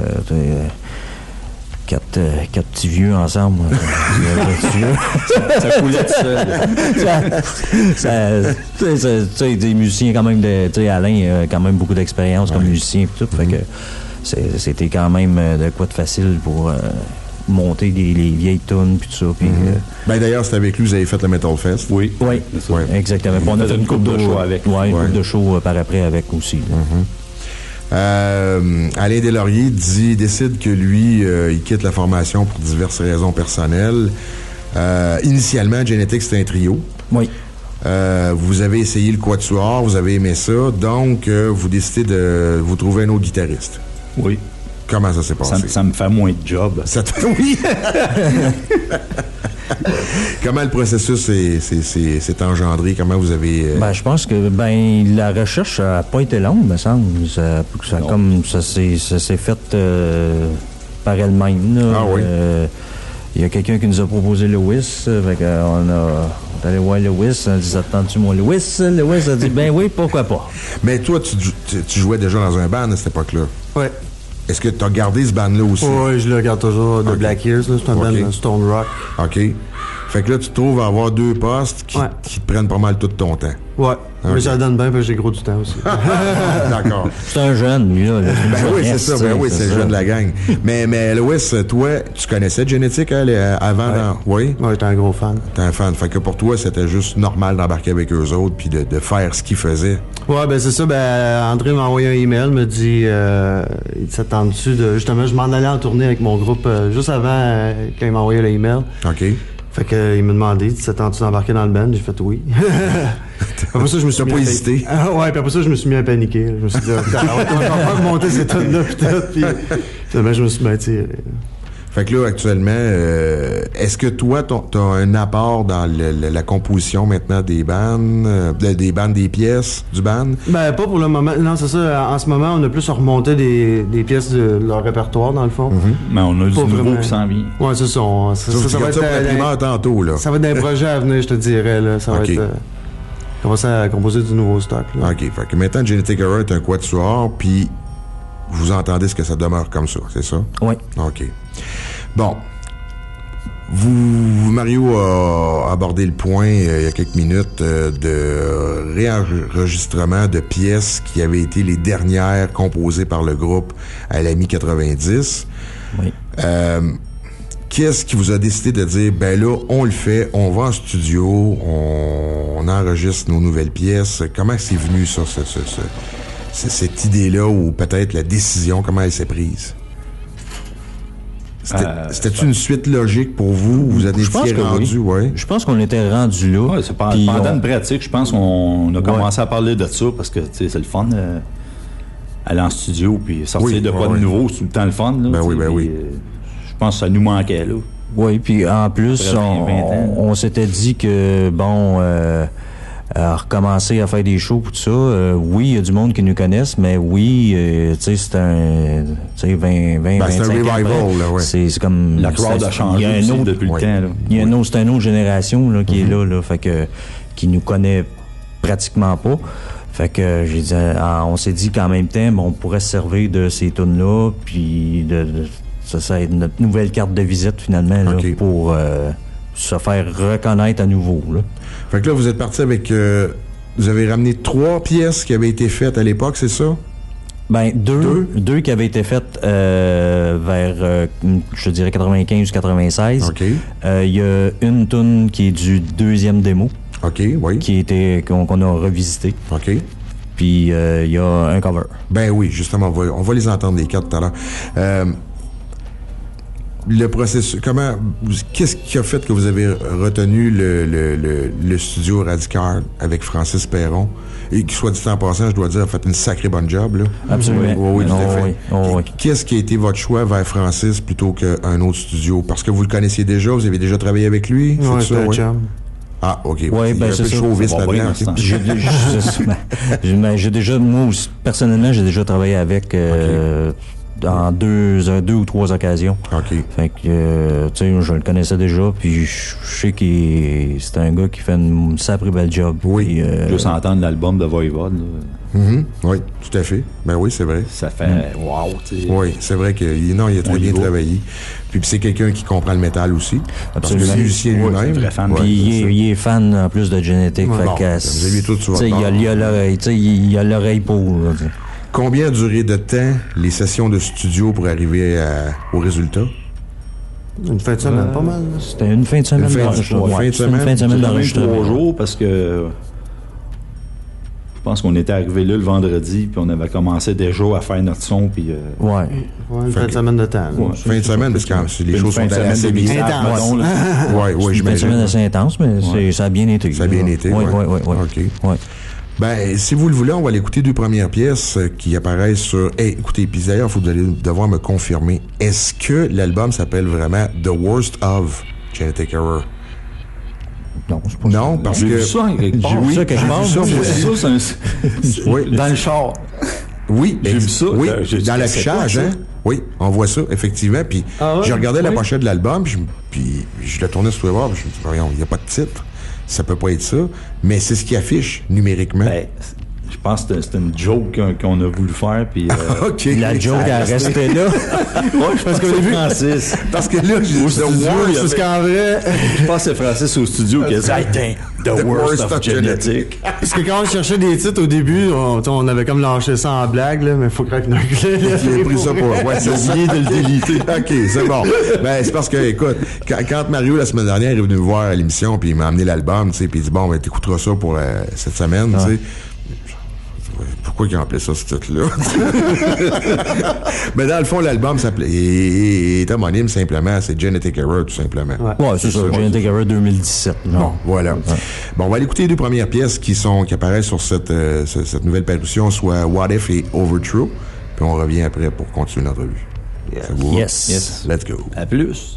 Quatre, euh, quatre petits vieux ensemble. Ça coulait tout seul. Tu sais, des musiciens quand même, de, tu sais, Alain a quand même beaucoup d'expérience ouais. comme musicien et tout. Mm-hmm. Fait que c'est, c'était quand même de quoi de facile pour euh, monter des, les vieilles tunes puis tout ça. Pis, mm-hmm. euh, ben d'ailleurs, c'est avec lui que vous avez fait le Metal Fest. Oui. Oui, ouais. exactement. On, on a fait une couple de shows avec. Oui, une ouais. couple de shows par après avec aussi. Mm-hmm. Euh, Alain Deslauriers dit, décide que lui, euh, il quitte la formation pour diverses raisons personnelles. Euh, initialement, Génétique, c'était un trio. Oui. Euh, vous avez essayé le quatuor, vous avez aimé ça, donc euh, vous décidez de vous trouver un autre guitariste. Oui. Comment ça s'est passé? Ça, ça me fait moins de job. Ça te... Oui! Comment le processus s'est, s'est, s'est, s'est engendré? Comment vous avez... Euh... Ben, je pense que ben la recherche n'a pas été longue, me semble. Ça, ça, comme, ça, s'est, ça s'est fait euh, par elle-même. Là. Ah oui? Il euh, y a quelqu'un qui nous a proposé Louis. Fait qu'on a... On est allé voir Louis. On a dit, attends-tu mon Louis? Louis a dit, ben oui, pourquoi pas. Mais toi, tu, tu, tu jouais déjà dans un band à cette époque-là? Oui. Est-ce que tu as gardé ce band-là aussi? Oui, je le regarde toujours, de okay. Black Ears, là, c'est un okay. band Stone Rock. OK. Fait que là, tu te trouves à avoir deux postes qui, ouais. qui te prennent pas mal tout ton temps. Ouais. Okay. Mais ça donne bien, parce que j'ai gros du temps aussi. D'accord. C'est un jeune, lui, là. Ben oui, c'est ça. Ben oui, c'est le jeune de la gang. mais, mais Louis, toi, tu connaissais Genetic hein, avant? Ouais. Dans... Oui? Oui, j'étais un gros fan. T'es un fan. Fait que pour toi, c'était juste normal d'embarquer avec eux autres puis de, de faire ce qu'ils faisaient. Ouais, ben c'est ça. Ben, André m'a envoyé un email, me dit, euh, il s'attend dessus de, justement, je m'en allais en tournée avec mon groupe euh, juste avant euh, quand il m'a envoyé l'email. OK. Fait que, euh, il m'a demandé, tu t'attends-tu d'embarquer dans le band? J'ai fait oui. Après ça, je me suis mis pas hésité. Ah, ouais, puis après ça, je me suis mis à paniquer. Je me suis dit, on va pas monter ces tonnes-là, pis tout, puis finalement, je me suis mis à tirer. Fait que là, actuellement, euh, est-ce que toi, tu as un apport dans le, le, la composition maintenant des bandes, euh, des bandes, des pièces du band? Ben, pas pour le moment. Non, c'est ça. En ce moment, on a plus remonté des, des pièces de leur répertoire, dans le fond. Mm-hmm. Mais on a du pas nouveau vraiment. Qui s'en vient. Ouais, c'est ça. On, ça, ça, ça, ça va être ça pour la tantôt, là. Ça va être des projets à venir, je te dirais, là. Ça va okay. être... Euh, commencer à composer du nouveau stock, là. OK. Fait que maintenant, Genetic Error est un quatuor, puis vous entendez ce que ça demeure comme ça, c'est ça? Oui. OK. Bon. Vous, Mario a abordé le point euh, il y a quelques minutes euh, de réenregistrement de pièces qui avaient été les dernières composées par le groupe à la mi quatre-vingt-dix. Oui. Euh, qu'est-ce qui vous a décidé de dire, ben là, on le fait, on va en studio, on, on enregistre nos nouvelles pièces? Comment c'est venu, ça, ce, ce, ce, ce, cette idée-là, ou peut-être la décision, comment elle s'est prise? C'était, euh, c'était une suite logique pour vous? Vous êtes rendu, oui. Ouais. Je pense qu'on était rendu là. Ouais, c'est pendant on... une pratique, je pense qu'on a commencé ouais. à parler de ça parce que c'est le fun euh, aller en studio puis sortir oui, de quoi ouais, de nouveau, c'est tout le temps le fun. Là, ben oui, ben oui. Euh, je pense que ça nous manquait là. Oui, puis en plus, on, on, on s'était dit que bon. Euh, à recommencer à faire des shows pour tout ça. Euh, oui, il y a du monde qui nous connaissent, mais oui, euh, tu sais, c'est un, tu sais, vingt, vingt, ben, vingt-cinq c'est un revival, ans là, ouais. C'est, c'est comme... La crowd a changé aussi autre, depuis ouais. le temps, là. Il y a un autre, c'est une autre génération, là, qui mm-hmm. est là, là, fait que, qui nous connaît pratiquement pas. Fait que, j'ai dit, ah, on s'est dit qu'en même temps, bon, on pourrait se servir de ces tunes-là, puis de, de, ça, ça va être notre nouvelle carte de visite, finalement, là, okay. pour, euh, se faire reconnaître à nouveau, là. Fait que là, vous êtes parti avec... Euh, vous avez ramené trois pièces qui avaient été faites à l'époque, c'est ça? Ben, deux. Deux, deux qui avaient été faites euh, vers, euh, je dirais, quatre-vingt-quinze ou quatre-vingt-seize. OK. Il euh, y a une tune qui est du deuxième démo. OK, oui. Qui était, qu'on, qu'on a revisité. OK. Puis, il euh, y a un cover. Ben oui, justement, on va, on va les entendre les quatre tout à l'heure. Euh... Le processus, comment, qu'est-ce qui a fait que vous avez retenu le, le, le, le studio Radical avec Francis Perron? Et qui, soit dit en passant, je dois dire, a fait une sacrée bonne job, là. Absolument. Oui, oui, tout à fait. Oui, oh, oui. Qu'est-ce qui a été votre choix vers Francis plutôt qu'un autre studio? Parce que vous le connaissiez déjà, vous avez déjà travaillé avec lui? Oui, c'est un oui? chum. Ah, OK. Oui, ben, c'est ça. Chauviste là-dedans. J'ai, j'ai, j'ai déjà, moi, personnellement, j'ai déjà travaillé avec, euh, okay. dans deux, deux ou trois occasions. OK. Fait que, euh, tu sais, je le connaissais déjà, puis je sais qu'il c'est un gars qui fait une sacrée belle job. Oui. Puis, euh, juste entendre l'album de Voivode, là. Mm-hmm. Oui, tout à fait. Ben oui, c'est vrai. Ça fait mm. wow, tu sais. Oui, c'est vrai que non, il a très bien travaillé. Puis c'est quelqu'un qui comprend le métal aussi. Absolument. Parce que c'est musicien lui-même. Ouais, fan. Puis il, il est fan en plus de Genetic. Ouais. Fait bon, que, vous avez tout sur votre il, a, il a l'oreille, tu sais, il a l'oreille pour. Là, combien a duré de temps les sessions de studio pour arriver à, au résultat? Une fin de semaine, euh, pas mal. C'était une fin de semaine. Une fin de, ouais, fin de semaine. Une fin de semaine d'enregistrement. Trois jours parce que je pense qu'on était arrivé là le vendredi puis on avait commencé déjà à faire notre son puis euh... ouais. ouais. Une fin de semaine de temps. Ouais, fin de semaine parce que les choses sont assez bien. Intense. Oui, oui, j'imagine. Une fin de semaine assez intense, mais ouais. ça a bien été. Ça a bien été. Oui, oui, oui. OK. Ouais. Ben, si vous le voulez, on va aller écouter deux premières pièces qui apparaissent sur... Hey, écoutez, puis d'ailleurs, vous allez devoir me confirmer. Est-ce que l'album s'appelle vraiment The Worst of Genetic Error? Non, c'est pas non, ça. parce j'ai que... Vu ça, quelque part. J'ai vu ça, quelque part. Ça, c'est ça, c'est un... oui. Dans le char. Oui, j'ai vu ça. Oui, euh, j'ai dans l'affichage, hein? Oui, on voit ça, effectivement. Puis ah ouais, j'ai regardé oui. la pochette de l'album, puis je, puis je le tournais sur le web, puis je me dis, voyons, il n'y a pas de titre. Ça peut pas être ça, mais c'est ce qui affiche numériquement. Ben, je pense que c'était une joke qu'on, qu'on a voulu faire. Puis, euh, OK. La joke, elle restait là. Ouais, je pense que c'est Francis. Parce que là, j'ai au studio, il y Parce avait- qu'en vrai, je pense que c'est Francis au studio qui a dit « Hey, the, The worst, worst of, of genetic ». parce que quand on cherchait des titres au début, on, tu sais, on avait comme lâché ça en blague, là, mais il faut craquer notre clé. Il a pris ça pour. Ouais, c'est J'ai oublié de le déliter. OK, c'est bon. Ben, c'est parce que, écoute, quand, quand Mario, la semaine dernière, est venu me voir à l'émission, puis il m'a amené l'album, tu sais, puis il dit, bon, ben, t'écouteras ça pour euh, cette semaine, tu sais. Pourquoi il a appelé ça, ce titre-là? Mais dans le fond, l'album s'appelait, est, est homonyme simplement, c'est Genetic Error, tout simplement. Ouais, c'est ça, Genetic Error deux mille dix-sept. Bon, voilà. Bon, on va aller écouter les deux premières pièces qui sont qui apparaissent sur cette, euh, ce- cette nouvelle parution, soit What If et Overthrow. Puis on revient après pour continuer notre revue. Yes. Ça vous va? Yes. Yes. Let's go. À plus.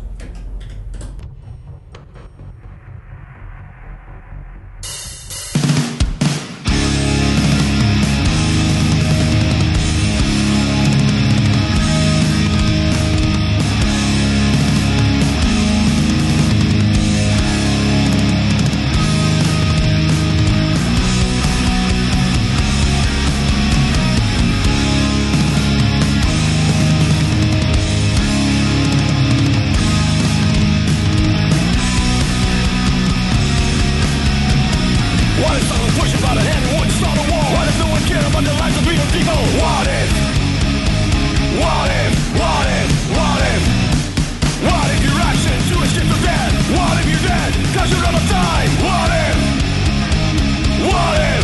What if someone pushes by the hand and wouldn't start a war? What if no one cared about the lives of real people? What if? What if? What if? What if? What if your actions to escape the dead? What if you're dead? Cause you're gonna die? What if? What if?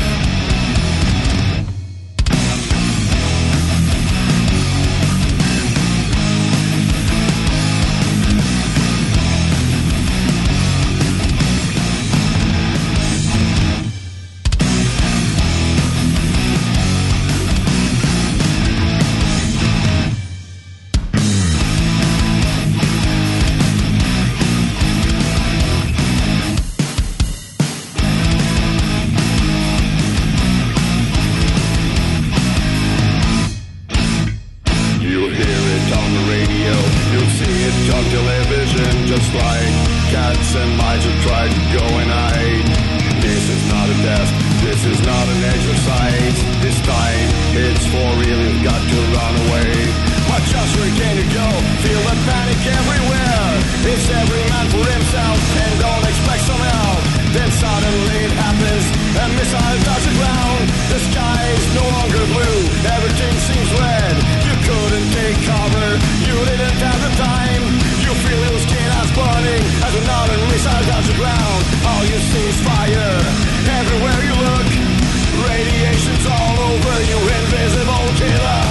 You'll hear it on the radio, you'll see it on television, just like cats and mice who try to go and hide. This is not a test, this is not an exercise. This time, it's for real, you've got to run away. But just where can you go? Feel the panic everywhere. It's every man for himself, and don't expect some help. Then suddenly it happens, a missile touches the ground. The sky is no longer blue, everything seems red. You couldn't take cover, you didn't have the time. You feel your skin as burning as another missile touches the ground. All you see is fire, everywhere you look. Radiation's all over you, invisible killer.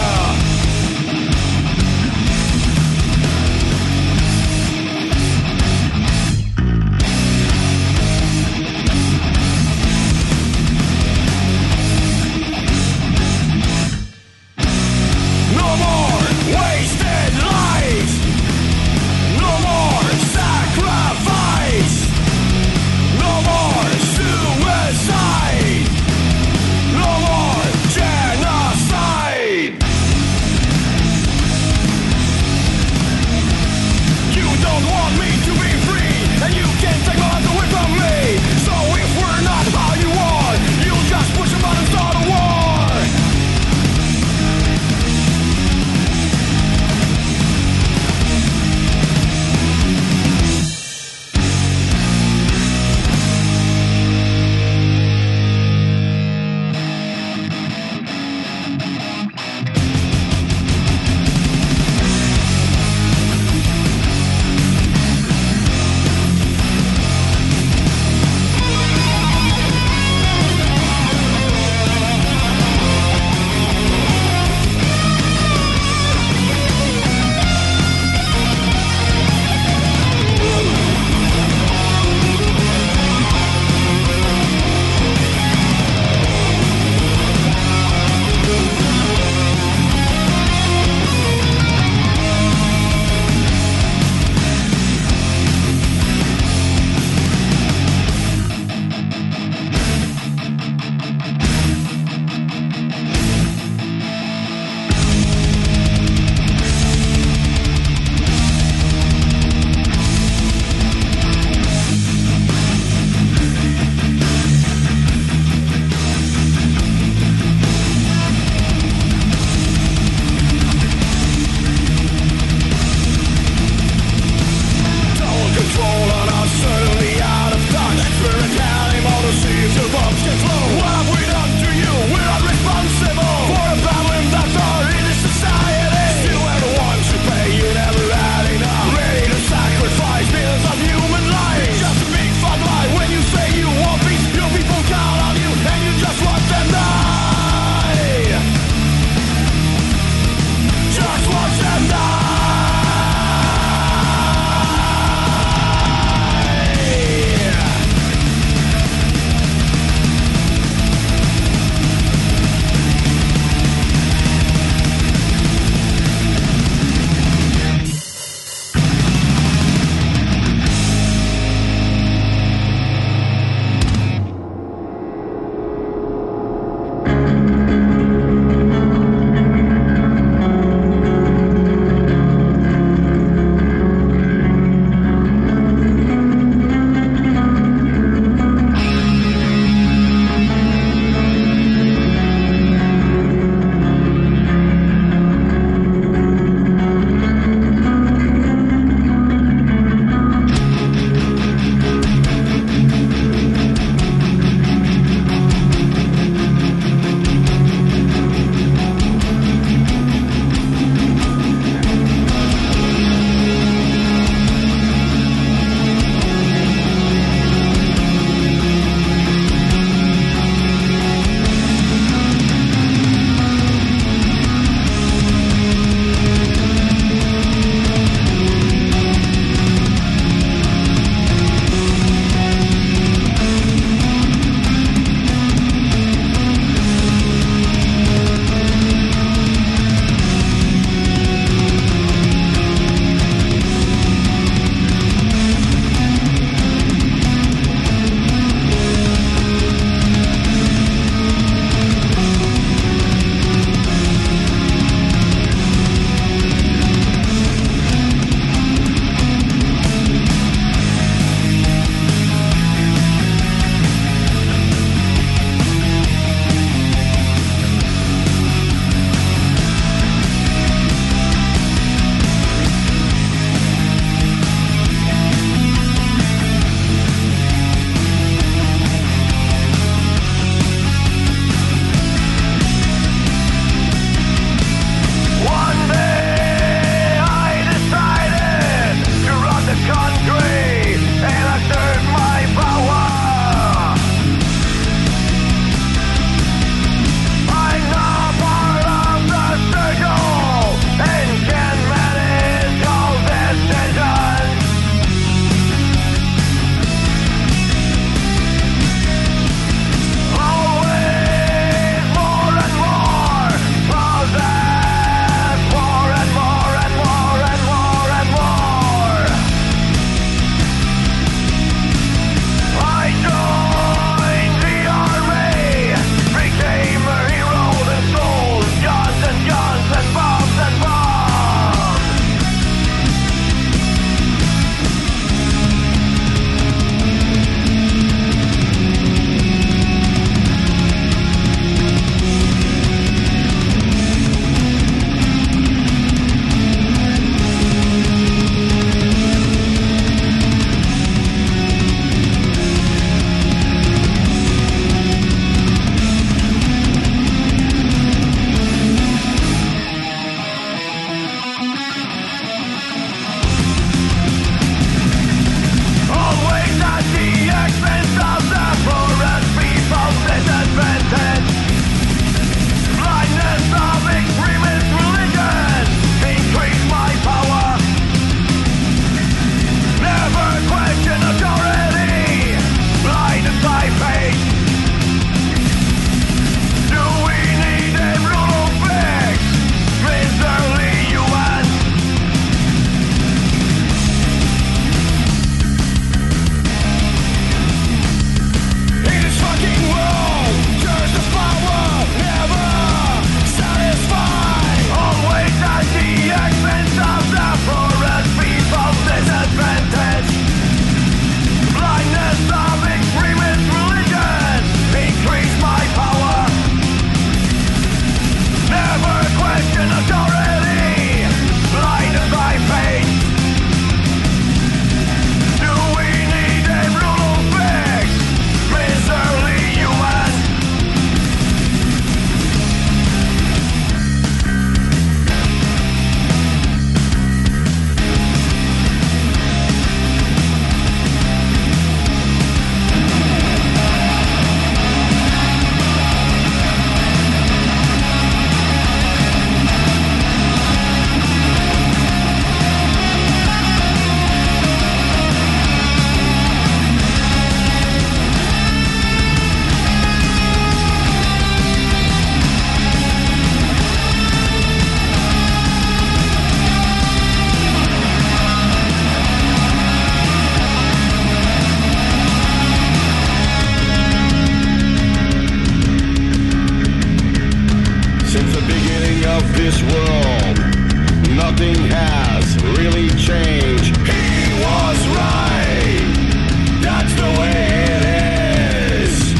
this world, nothing has really changed. He was right, that's the way it is.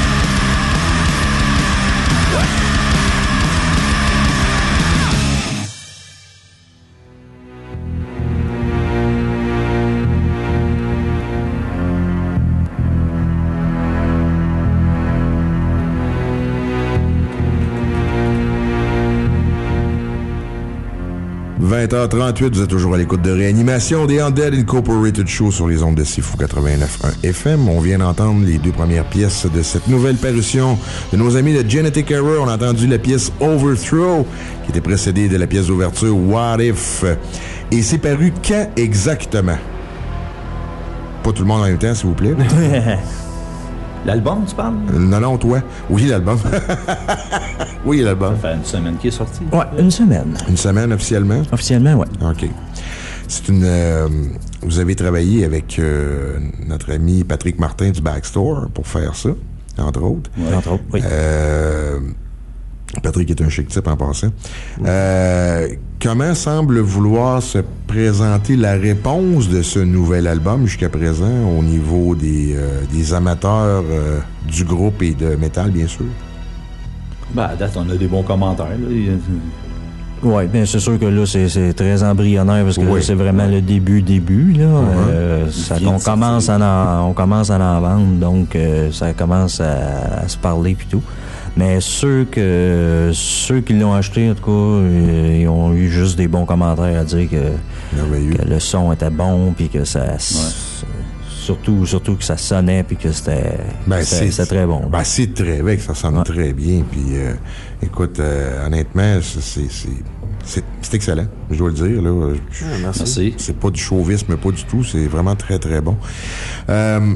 vingt heures trente-huit, vous êtes toujours à l'écoute de Réanimation des Undead Incorporated Show sur les ondes de Sifu quatre-vingt-neuf point un F M. On vient d'entendre les deux premières pièces de cette nouvelle parution de nos amis de Genetic Error. On a entendu la pièce Overthrow, qui était précédée de la pièce d'ouverture What If. Et c'est paru quand exactement? Pas tout le monde en même temps, s'il vous plaît. L'album, tu parles? Non, non, toi. Oui, l'album. Oui, l'album. Ça fait une semaine qu'il est sorti. Ouais, une semaine. Une semaine officiellement? Officiellement, ouais. OK. C'est une... Euh, vous avez travaillé avec euh, notre ami Patrick Martin du Backstore pour faire ça, entre autres. Ouais. Entre autres, oui. Euh, Patrick est un chic type en passant. Euh, comment semble vouloir se présenter la réponse de ce nouvel album jusqu'à présent au niveau des, euh, des amateurs euh, du groupe et de métal, bien sûr? Ben, à date, on a des bons commentaires. Oui, bien c'est sûr que là, c'est, c'est très embryonnaire parce que oui. là, c'est vraiment le début, début. Là. Uh-huh. Euh, ça, on, commence à en, on commence à en vendre, donc euh, ça commence à, à se parler puis tout. Mais ceux que ceux qui l'ont acheté, en tout cas, euh, ils ont eu juste des bons commentaires à dire que, que le son était bon, puis que ça... Ouais. Surtout, surtout que ça sonnait, puis que c'était, ben, c'était, c'est, c'était très bon. Ben, c'est très bien, que ça sonne ouais. très bien. Puis, euh, écoute, euh, honnêtement, c'est, c'est, c'est, c'est, c'est excellent, je dois le dire. Là. Je, ah, merci. C'est, c'est pas du chauvisme, pas du tout. C'est vraiment très, très bon. Euh,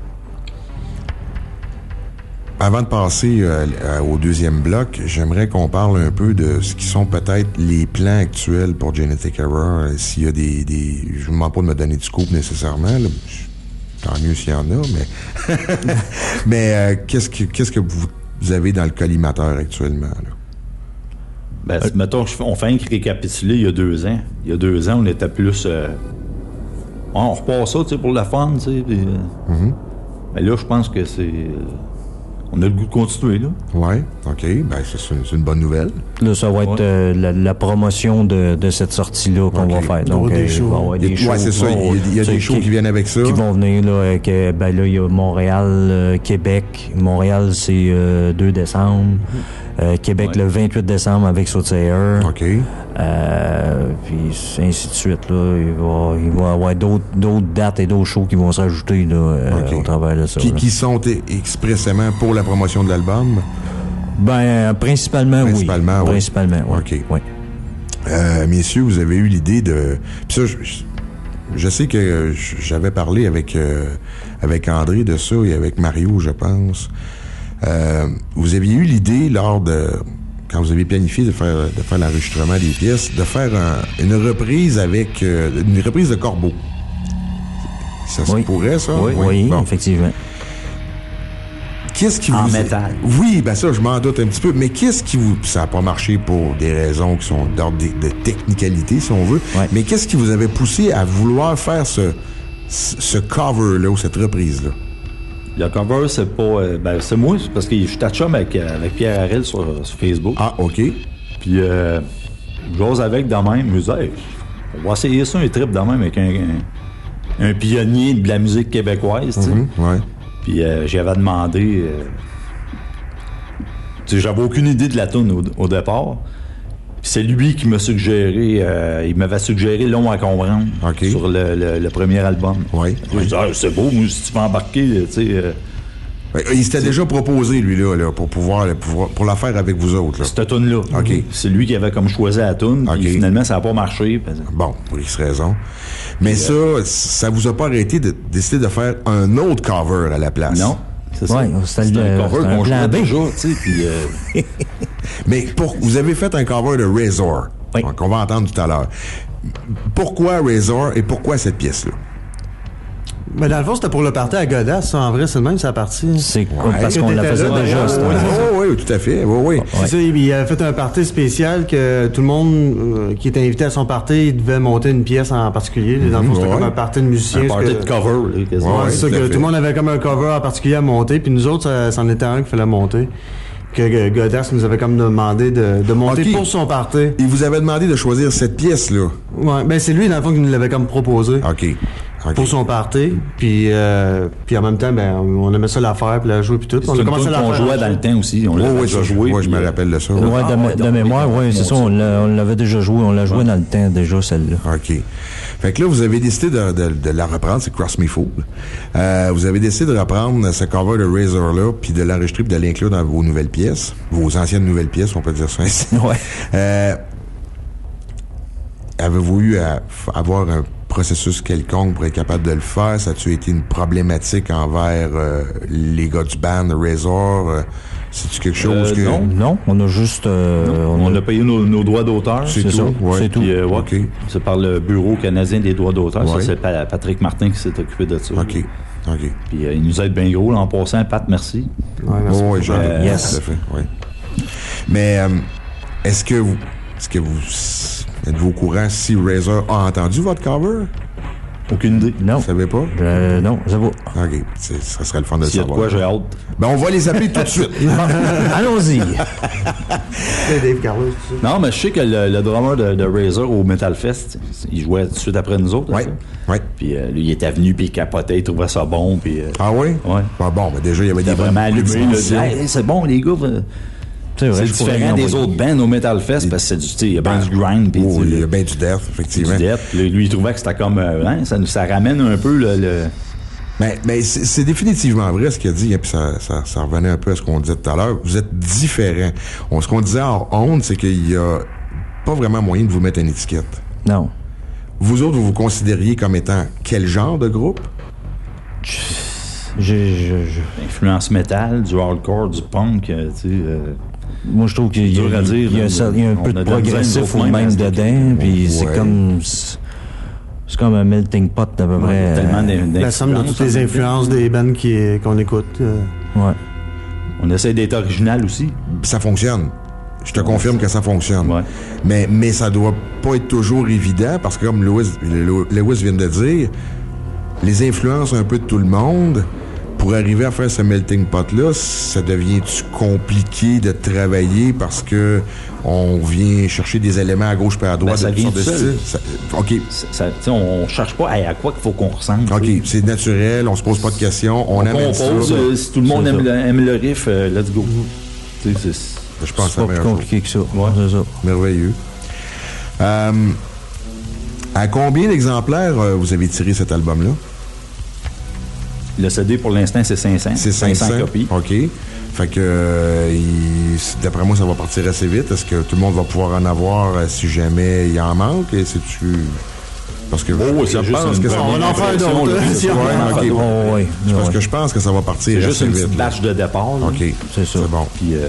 Avant de passer euh, au deuxième bloc, j'aimerais qu'on parle un peu de ce qui sont peut-être les plans actuels pour Genetic Error. S'il y a des... des je ne vous demande pas de me donner du scoop nécessairement. Là. Tant mieux s'il y en a, mais... mais euh, qu'est-ce que, qu'est-ce que vous, vous avez dans le collimateur actuellement? Là? Ben, euh, mettons, on fait un récapituler il y a deux ans. Il y a deux ans, on était plus... Euh, on repart ça, tu sais, pour la fun, tu sais. Puis, euh, mm-hmm. Mais là, je pense que c'est... Euh, on a le goût de continuer, là. Oui, OK. Ben, c'est, c'est une bonne nouvelle. Là, ça va être ouais. euh, la, la promotion de, de cette sortie-là qu'on okay. va faire. Donc, des euh, shows. Bon, des shows. Oui, c'est ça. Il y a, il y a des shows qui, qui viennent avec ça. Qui vont venir, là. Avec, ben là, il y a Montréal, euh, Québec. Montréal, c'est euh, deux décembre. Mm-hmm. Euh, Québec, ouais. le vingt-huit décembre avec Soothsayer. OK. Euh, puis ainsi de suite, là. Il va, il va y avoir d'autres, d'autres dates et d'autres shows qui vont se rajouter, là, euh, okay. au travers de ça. Qui, qui sont expressément pour la promotion de l'album? Ben, principalement, principalement oui. oui. Principalement, oui. OK. Oui. Euh, messieurs, vous avez eu l'idée de... Puis ça, je, je sais que j'avais parlé avec, euh, avec André de ça et avec Mario, je pense. Euh, vous aviez eu l'idée lors de... Quand vous avez planifié de faire, de faire l'enregistrement des pièces, de faire un, une reprise avec... Euh, une reprise de Corbeau. Ça se oui. pourrait, ça? Oui, oui, oui bon. Effectivement. Qu'est-ce qui vous... En métal. Oui, ben ça, je m'en doute un petit peu. Mais qu'est-ce qui vous... Ça n'a pas marché pour des raisons qui sont d'ordre de, de technicalité, si on veut. Ouais. Mais qu'est-ce qui vous avait poussé à vouloir faire ce, ce cover-là ou cette reprise-là? Le cover, c'est pas... Euh, ben, c'est moi, c'est parce que je suis chum avec, avec Pierre Harel sur, sur Facebook. Ah, OK. Puis, euh, j'ose avec de même. Je me disais, hey, on va essayer ça, un trip de même avec un, un, un pionnier de la musique québécoise, tu sais. Mm-hmm, ouais. Puis, euh, j'avais demandé... Euh, tu sais, j'avais aucune idée de la tune au, au départ. Puis c'est lui qui m'a suggéré, euh, il m'avait suggéré Long à comprendre okay. sur le, le, le premier album. Oui. Je me disais, ah, c'est beau, moi, si tu veux embarquer, tu sais. Euh, ouais, il s'était déjà proposé, lui, là, là pour pouvoir, là, pour, pour la faire avec vous autres. Là. Cette tune-là. OK. C'est lui qui avait comme choisi la tune, okay. Puis finalement, ça n'a pas marché. Bon, pour X raison. Mais puis, ça, euh, ça vous a pas arrêté de décider de faire un autre cover à la place? Non. C'est ouais, ça. C'est, c'est un cover qu'on jouait déjà, tu sais, puis... Euh... Mais pour, vous avez fait un cover de Razor, oui. qu'on va entendre tout à l'heure. Pourquoi Razor et pourquoi cette pièce-là? Mais dans le fond, c'était pour le party à Godas, ça. En vrai, c'est le même, ça partie. C'est ouais. parce qu'on la faisait là, déjà. Ouais, oui, oui, tout à fait. Oui, oui. C'est ça, il avait fait un party spécial que tout le monde euh, qui était invité à son party, il devait monter une pièce en particulier. Dans le fond, c'était ouais. comme un party de musiciens. Un party que... de cover. Là, quasiment. Ouais, ouais, c'est ça, tout à que fait. tout le monde avait comme un cover en particulier à monter, puis nous autres, ça, c'en était un qu'il fallait monter. Que Godas nous avait comme demandé de, de monter okay. pour son party. Il vous avait demandé de choisir cette pièce-là. Ouais, ben c'est lui, dans le fond, qui nous l'avait comme proposé. OK. Okay. Pour son party, puis euh, puis en même temps, ben on aimait ça la faire, puis la jouer, puis tout. C'est on a une commencé à tune la qu'on faire. jouait dans le temps aussi. On l'a l'a ouais, déjà ouais, joué. Ouais, je me rappelle de ça. Ouais, Ouais. de, Ah, de ouais, mémoire, oui, c'est ça. On, l'a, on l'avait déjà joué. On l'a joué ouais. dans le temps, déjà, celle-là. OK. Fait que là, vous avez décidé de, de, de la reprendre, c'est Cross Me Fool. Euh, vous avez décidé de reprendre ce cover de Razor-là, puis de l'enregistrer, puis de l'inclure dans vos nouvelles pièces, vos anciennes nouvelles pièces, on peut dire ça ainsi. Ouais. Euh, avez-vous eu à f- avoir un processus quelconque pour être capable de le faire? Ça a-tu été une problématique envers euh, les gars du band Razor? Euh, c'est-tu quelque chose Euh, que... non. Non, on a juste... euh, On, on a payé nos, nos droits d'auteur. C'est, c'est tout, ça, ouais. c'est tout. Puis, euh, ouais, OK. c'est par le Bureau canadien des droits d'auteur. Ouais. Ça, c'est pa- Patrick Martin qui s'est occupé de ça. OK. OK. Puis euh, il nous aide bien gros l'an passant. Pat, merci. Ouais, merci. Oh, oui, j'en Euh, ai yes. tout à fait, oui. Mais euh, est-ce que vous est-ce que vous êtes-vous au courant si Razor a entendu votre cover? Aucune idée. Non. Vous savez pas? Euh, non, ça va. OK. C'est, ça serait le fun de le S'il y a de savoir. quoi, j'ai hâte. Ben, on va les appeler tout de suite. Allons-y. C'est Dave Carlos, tout ça. Non, mais je sais que le, le drummer de, de Razor au Metal Fest, il jouait tout de suite après nous autres. Oui, oui. Puis euh, lui, il était venu, puis il capotait, il trouvait ça bon. Puis, euh, Ah oui? ouais. Ah bon, ben déjà, il y avait Il des était vraiment bonnes allumé. Là, il discussions. disait, hey, c'est bon, les gars. euh, C'est vrai, C'est je pourrais différent des l'envoyer. autres bands au Metal Fest parce que c'est du, tu sais, il y a bien du grind. Puis, Oh, tu sais, il y a le- bien du death, du effectivement. death. Puis lui, il trouvait que c'était comme. euh, hein, ça, nous- ça ramène un peu le. le- Mais, mais c'est, c'est définitivement vrai ce qu'il a dit, et puis ça, ça, ça revenait un peu à ce qu'on disait tout à l'heure. Vous êtes différents. On, ce qu'on disait en honte, c'est qu'il y a pas vraiment moyen de vous mettre une étiquette. Non. Vous autres, vous vous considériez comme étant quel genre de groupe? Je, je, je- Influence métal, du hardcore, du punk, euh, tu sais. euh, Moi, je trouve qu'il y a, Dur à dire, il y a, là, ça- il y a un on peu a de de la misère, progressif nous ou autres, même même, dedans, puis c'est Ouais. comme... C'est c'est comme un melting pot d'à peu près. tellement euh, d'in- La somme de toutes les influences des bands qui, qu'on écoute. euh. Ouais. On essaie d'être original aussi. Ça fonctionne. Je te confirme que ça fonctionne. Ouais. Mais, mais ça doit pas être toujours évident parce que comme Lewis, Lewis vient de dire, les influences un peu de tout le monde, pour arriver à faire ce melting pot-là, ça devient-tu compliqué de travailler parce que on vient chercher des éléments à gauche et à droite Ben, ça de vient toutes sortes tout de seul. styles? Ça- OK. Ça- ça- tu sais, on cherche pas hey, à quoi qu'il faut qu'on ressemble. OK, tu sais. c'est naturel, on se pose pas de questions, on, On amène ça. compose, euh, si tout le monde C'est aime ça. le, aime le riff, euh, let's go. Tu sais, c'est- Je pense C'est que pas c'est la plus meilleure chose. compliqué que ça. C'est ça. Merveilleux. Euh, à combien d'exemplaires euh, vous avez tiré cet album-là? Le C D, pour l'instant, c'est cinq cents. C'est cinq cents copies. OK. Fait que, euh, il- d'après moi, ça va partir assez vite. Est-ce que tout le monde va pouvoir en avoir euh, si jamais il en manque? Et c'est-tu... Parce que Oh, je, c'est je juste pense une que ça première va en faire impression, d'autres. là. Ouais, C'est ok. vraiment Oh, oui. C'est parce Ouais. que je pense que ça va partir C'est assez juste une vite. petite là. batch de départ. là. OK. C'est ça. C'est bon. Puis, euh,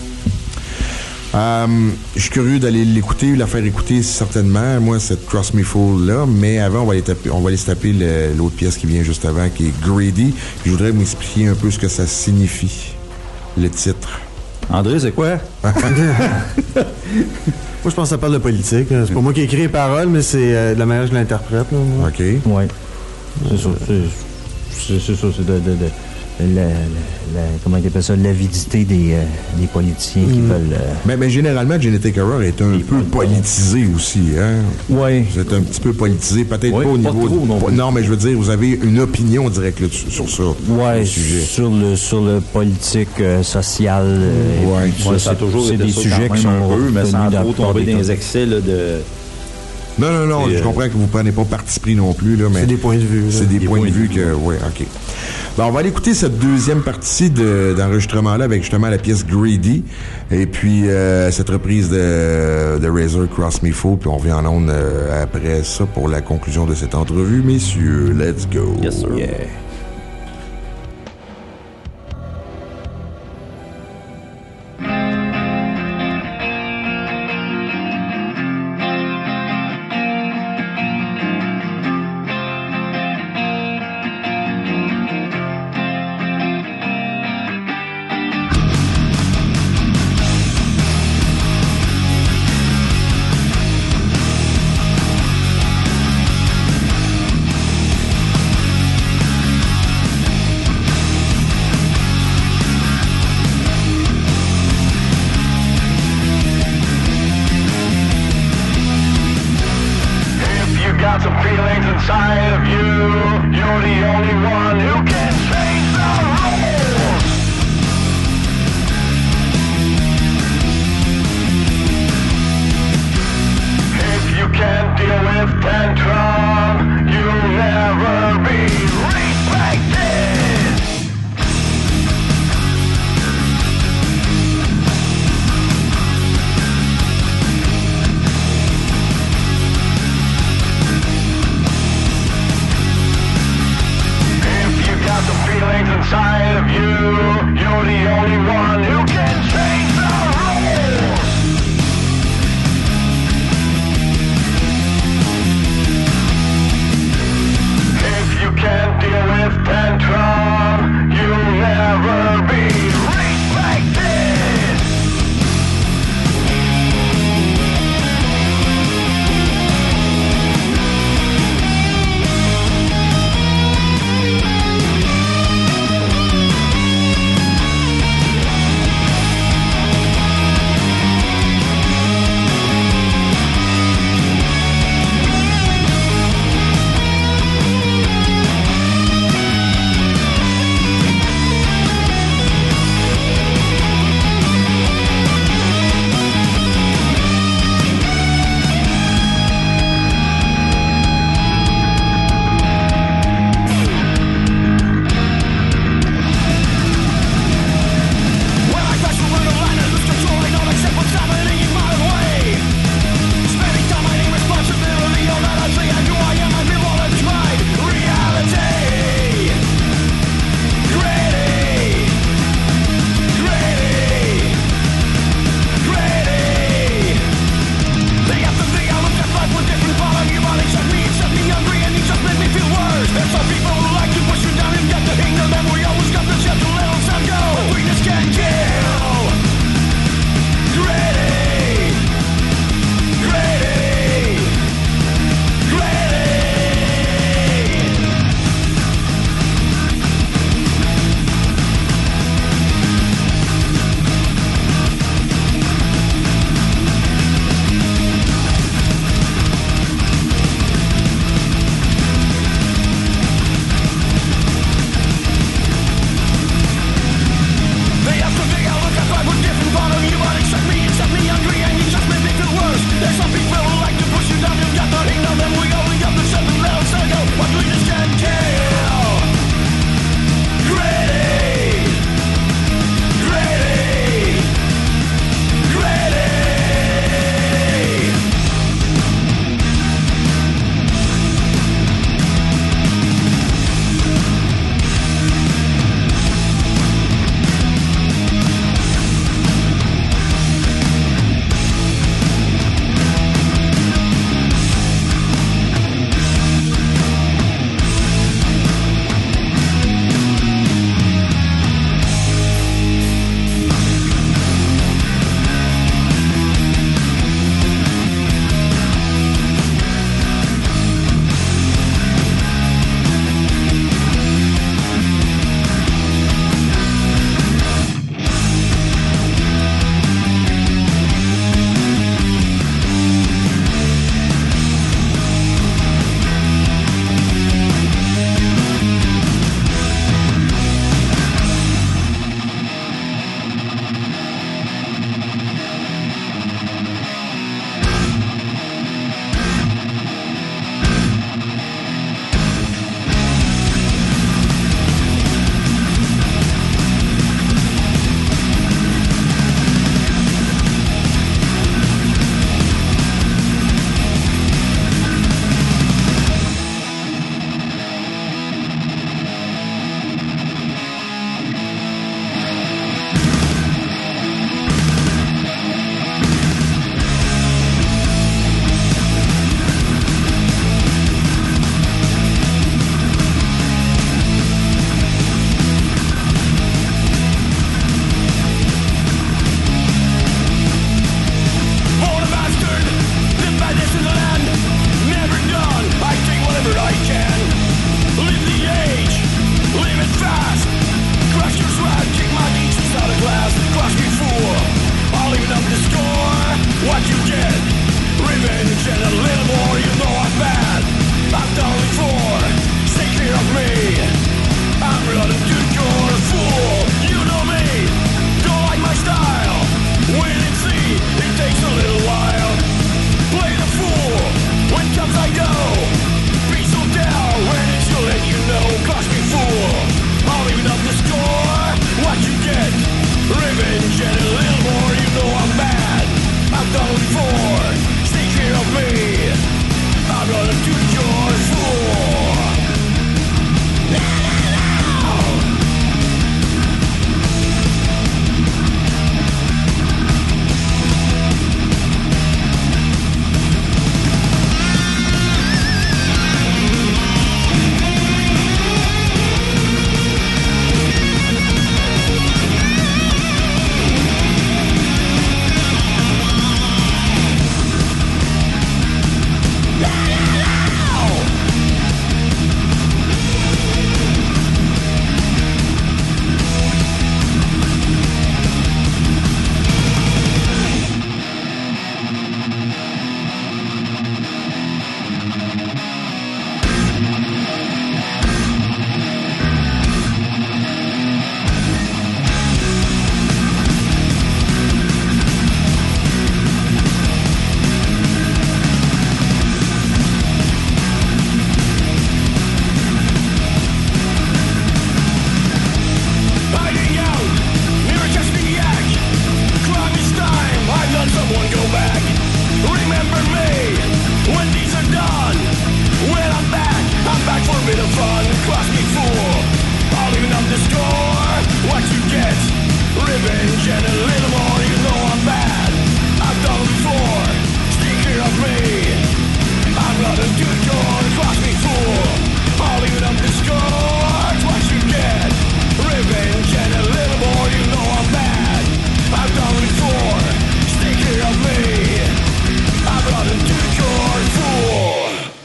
Euh, je suis curieux d'aller l'écouter, la faire écouter certainement, moi, cette Cross Me Fool-là, mais avant, on va aller taper, on va aller se taper le- l'autre pièce qui vient juste avant, qui est Greedy. Puis je voudrais m'expliquer un peu ce que ça signifie, le titre. André, c'est quoi? Moi, je pense que ça parle de politique. hein. C'est pas moi qui ai écrit les paroles, mais c'est euh, de la manière que je l'interprète. là, moi. OK. Ouais. C'est ça. C'est c'est- c'est ça. C'est de, de, de la, la- la- comment ils appellent ça, l'avidité des, euh, des politiciens qui veulent... euh, Mais, mais généralement, Genetic Error est un peu politisé aussi, hein? Ouais. Vous êtes un petit peu politisé, peut-être Ouais, pas au pas niveau... trop, non de- plus. non, mais je veux dire, vous avez une opinion direct là-dessus- sur ça. Ouais, le sujet. sur le sur le politique euh, social. euh, et Ouais. puis Ouais, ça, ça a c'est- toujours c'est été des ça sujets quand qui même sont un peu, mais retenus sans dans la trop plupart tomber des dans cas. les excès là, de... Non, non, non, Et, je euh, comprends que vous prenez pas parti pris non plus, là, mais... C'est des points de vue. là. C'est des, Des points, points de de vue vue, que... Oui, OK. Ben, on va aller écouter cette deuxième partie de, d'enregistrement-là avec justement la pièce Greedy et puis euh, cette reprise de, de Razor Cross Me Fool, puis on revient en ondes euh, après ça pour la conclusion de cette entrevue. Messieurs, let's go. Yes, sir. Yeah. got some feelings inside of you, you're the only one who can change the rules. If you can't deal with tantrum, you'll never be respected. Got the feelings inside of you, you're the only one who can change the rules. little fun, cross me fool. I'll even up the score. What you get? Revenge and a little more. You know I'm bad. I've done it before. Stay clear of me. I'm not a good girl. Cross me fool. I'll even up the score. What you get? Revenge and a little more. You know I'm bad. I've done it before. Stay clear of me. I'm not a good girl. Fool.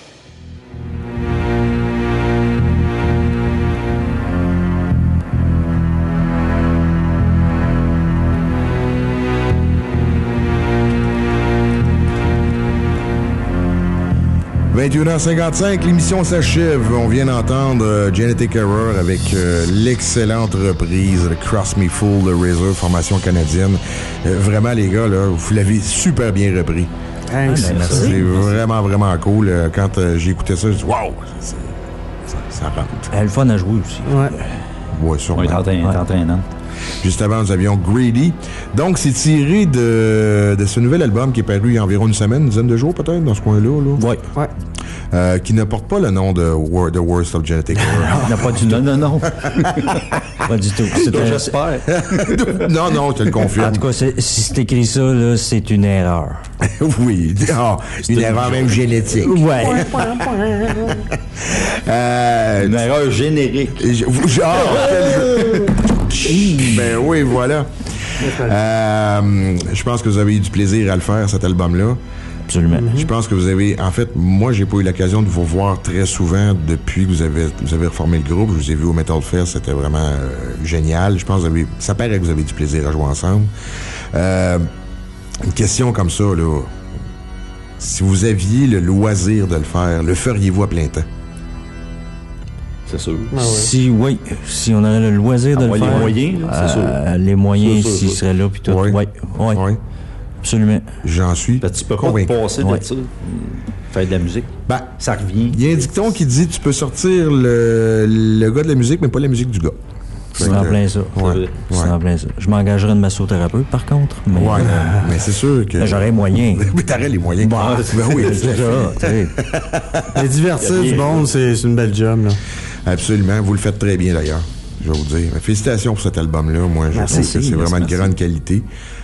vingt et une heures cinquante-cinq, l'émission s'achève. On vient d'entendre euh, Genetic Error avec euh, l'excellente reprise de Cross Me Fool de Razor, formation canadienne. Euh, vraiment, les gars, là, vous l'avez super bien repris. Hey, c'est c'est vraiment, vraiment cool. Quand euh, j'ai écouté ça, j'ai dit « Wow! » Ça, ça rentre. Elle a le fun à jouer aussi. Ouais. Ouais, sûrement. On est entraînant. Juste avant, nous avions Greedy. Donc, c'est tiré de, de ce nouvel album qui est paru il y a environ une semaine, une dizaine de jours peut-être, dans ce coin-là. Là. Oui. Ouais. Euh, qui ne porte pas le nom de War, The Worst of Genetic Error. Il n'a pas du tout. Non, non, non. Pas du tout. C'est un... J'espère. non, non, je te le confirme. En tout cas, c'est, si c'est écrit ça, là, c'est une erreur. oui. Oh, une, une erreur même génétique. Ouais. euh, une erreur générique. Genre, ben oui, voilà. Euh, je pense que vous avez eu du plaisir à le faire, cet album-là. Absolument. Je pense que vous avez... En fait, moi, j'ai pas eu l'occasion de vous voir très souvent depuis que vous avez, vous avez reformé le groupe. Je vous ai vu au Metal Fest, c'était vraiment euh, génial. Je pense que vous avez, ça paraît que vous avez du plaisir à jouer ensemble. Euh, une question comme ça, là. Si vous aviez le loisir de le faire, le feriez-vous à plein temps? C'est sûr. Ah ouais. Si, oui, si on avait le loisir de ah, le ouais, faire. Les moyens, là, c'est euh, sûr. Les moyens, sûr, s'ils sûr. seraient là, puis tout. Oui, oui. Ouais. Ouais. Absolument. J'en suis. Ben, tu peux convaincu. pas te passer ouais. de ça. Faire de la musique. Ben, ça revient. Il y a un dicton qui dit tu peux sortir le, le gars de la musique, mais pas la musique du gars. C'est en plein ça. Ouais. C'est ouais. en plein ça. Je m'engagerais de massothérapeute, par contre. Mais, ouais, euh, mais c'est sûr que. J'aurais moyen. Mais t'aurais les moyens. Bah, ben oui, c'est ça. Mais divertir du monde, c'est, c'est une belle job, là. Absolument. Vous le faites très bien, d'ailleurs. Je vais vous dire. Félicitations pour cet album-là. Moi, je merci, trouve que c'est vraiment merci. une grande qualité.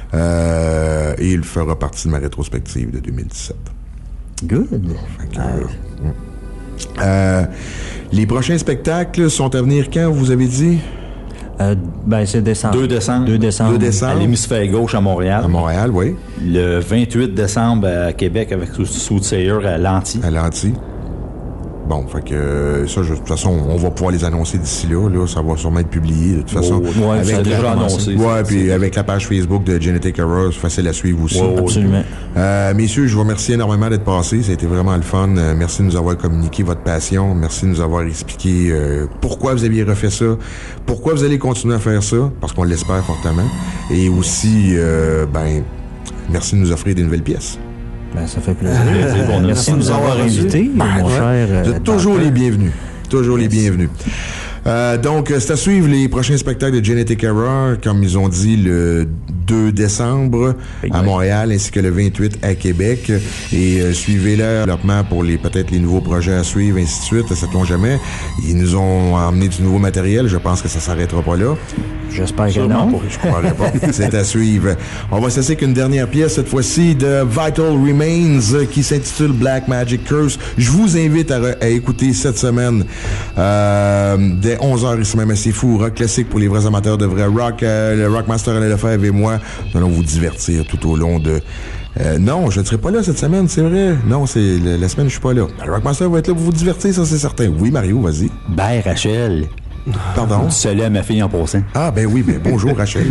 Euh, et il fera partie de ma rétrospective de deux mille dix-sept. Good. Que, euh, euh, les prochains spectacles sont à venir quand, vous avez dit? Euh, ben, c'est décembre. deux décembre. deux décembre. deux décembre. À l'hémisphère gauche à Montréal. À Montréal, oui. Le vingt-huit décembre à Québec avec Soothsayer à Lanty. À Lanty. Bon, fait que ça, je, de toute façon, on va pouvoir les annoncer d'ici là. Là, ça va sûrement être publié. De toute façon, oh, ouais, avec ça a déjà la, annoncé. Ouais, puis avec la page Facebook de Genetic Error, c'est facile à suivre aussi. Ouais, absolument. Euh, messieurs, je vous remercie énormément d'être passés. Ça a été vraiment le fun. Euh, merci de nous avoir communiqué votre passion. Merci de nous avoir expliqué euh, pourquoi vous aviez refait ça, pourquoi vous allez continuer à faire ça, parce qu'on l'espère fortement. Et aussi, euh, ben, merci de nous offrir des nouvelles pièces. Ben, ça fait plaisir. Bon, merci de nous avoir invités, ben, mon ouais. cher. Vous êtes toujours les bienvenus. Toujours yes. les bienvenus. Euh, donc, c'est à suivre les prochains spectacles de Genetic Error, comme ils ont dit, le deux décembre à Montréal, ainsi que le vingt-huit à Québec. Et euh, suivez leur développement pour les peut-être les nouveaux projets à suivre, ainsi de suite. Sait-on jamais. Ils nous ont emmené du nouveau matériel. Je pense que ça s'arrêtera pas là. J'espère que non. Pas. Je croirais pas. C'est à suivre. On va cesser qu'une dernière pièce, cette fois-ci, de Vital Remains, qui s'intitule Black Magic Curse. Je vous invite à, à écouter cette semaine, euh, dès onze heures, ici même à C'est Fou, rock classique pour les vrais amateurs de vrai rock. Euh, le Rockmaster Alain Lefebvre et moi, nous allons vous divertir tout au long de... Euh, non, je ne serai pas là cette semaine, c'est vrai. Non, c'est la, la semaine, je suis pas là. Le Rockmaster va être là pour vous divertir, ça c'est certain. Oui, Mario, vas-y. Ben, Rachel. Pardon? Salut à ma fille en passant. Ah, ben oui, ben bonjour, Rachel.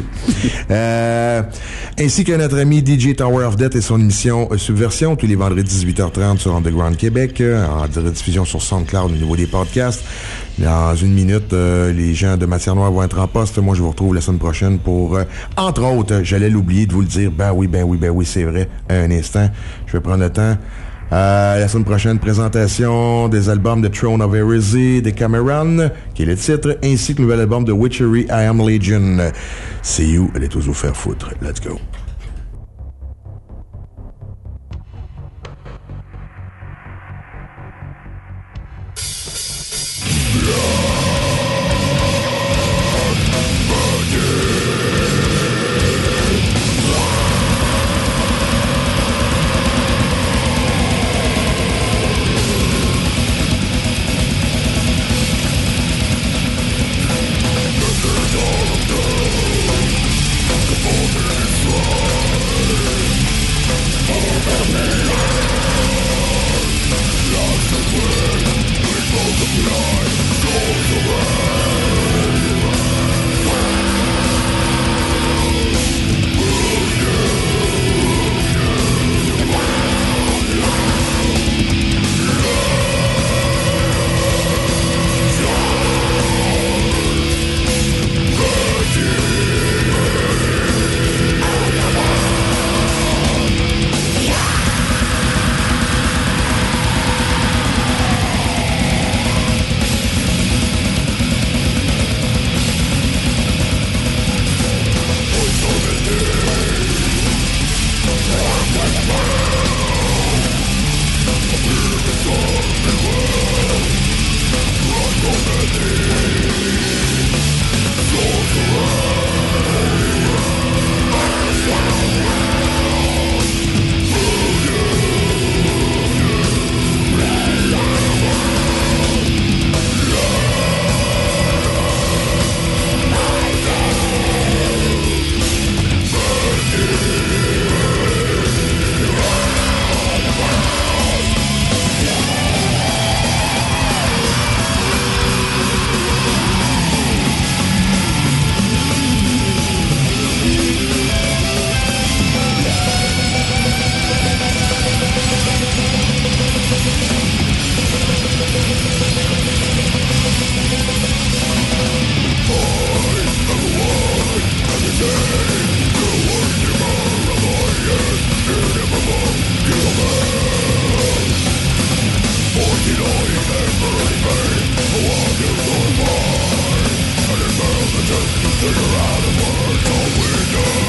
euh, ainsi que notre ami D J Tower of Death et son émission euh, Subversion, tous les vendredis dix-huit heures trente sur Underground Québec, euh, en rediffusion sur SoundCloud au niveau des podcasts. Dans une minute, euh, les gens de Matière Noire vont être en poste. Moi, je vous retrouve la semaine prochaine pour, euh, entre autres, j'allais l'oublier de vous le dire, ben oui, ben oui, ben oui, c'est vrai, un instant. Je vais prendre le temps. Euh, la semaine prochaine, présentation des albums de Throne of Heresy, de Cameron, qui est le titre, ainsi que le nouvel album de Witchery, I Am Legion. See you, allez tous vous faire foutre. Let's go. Figure out a world so we know.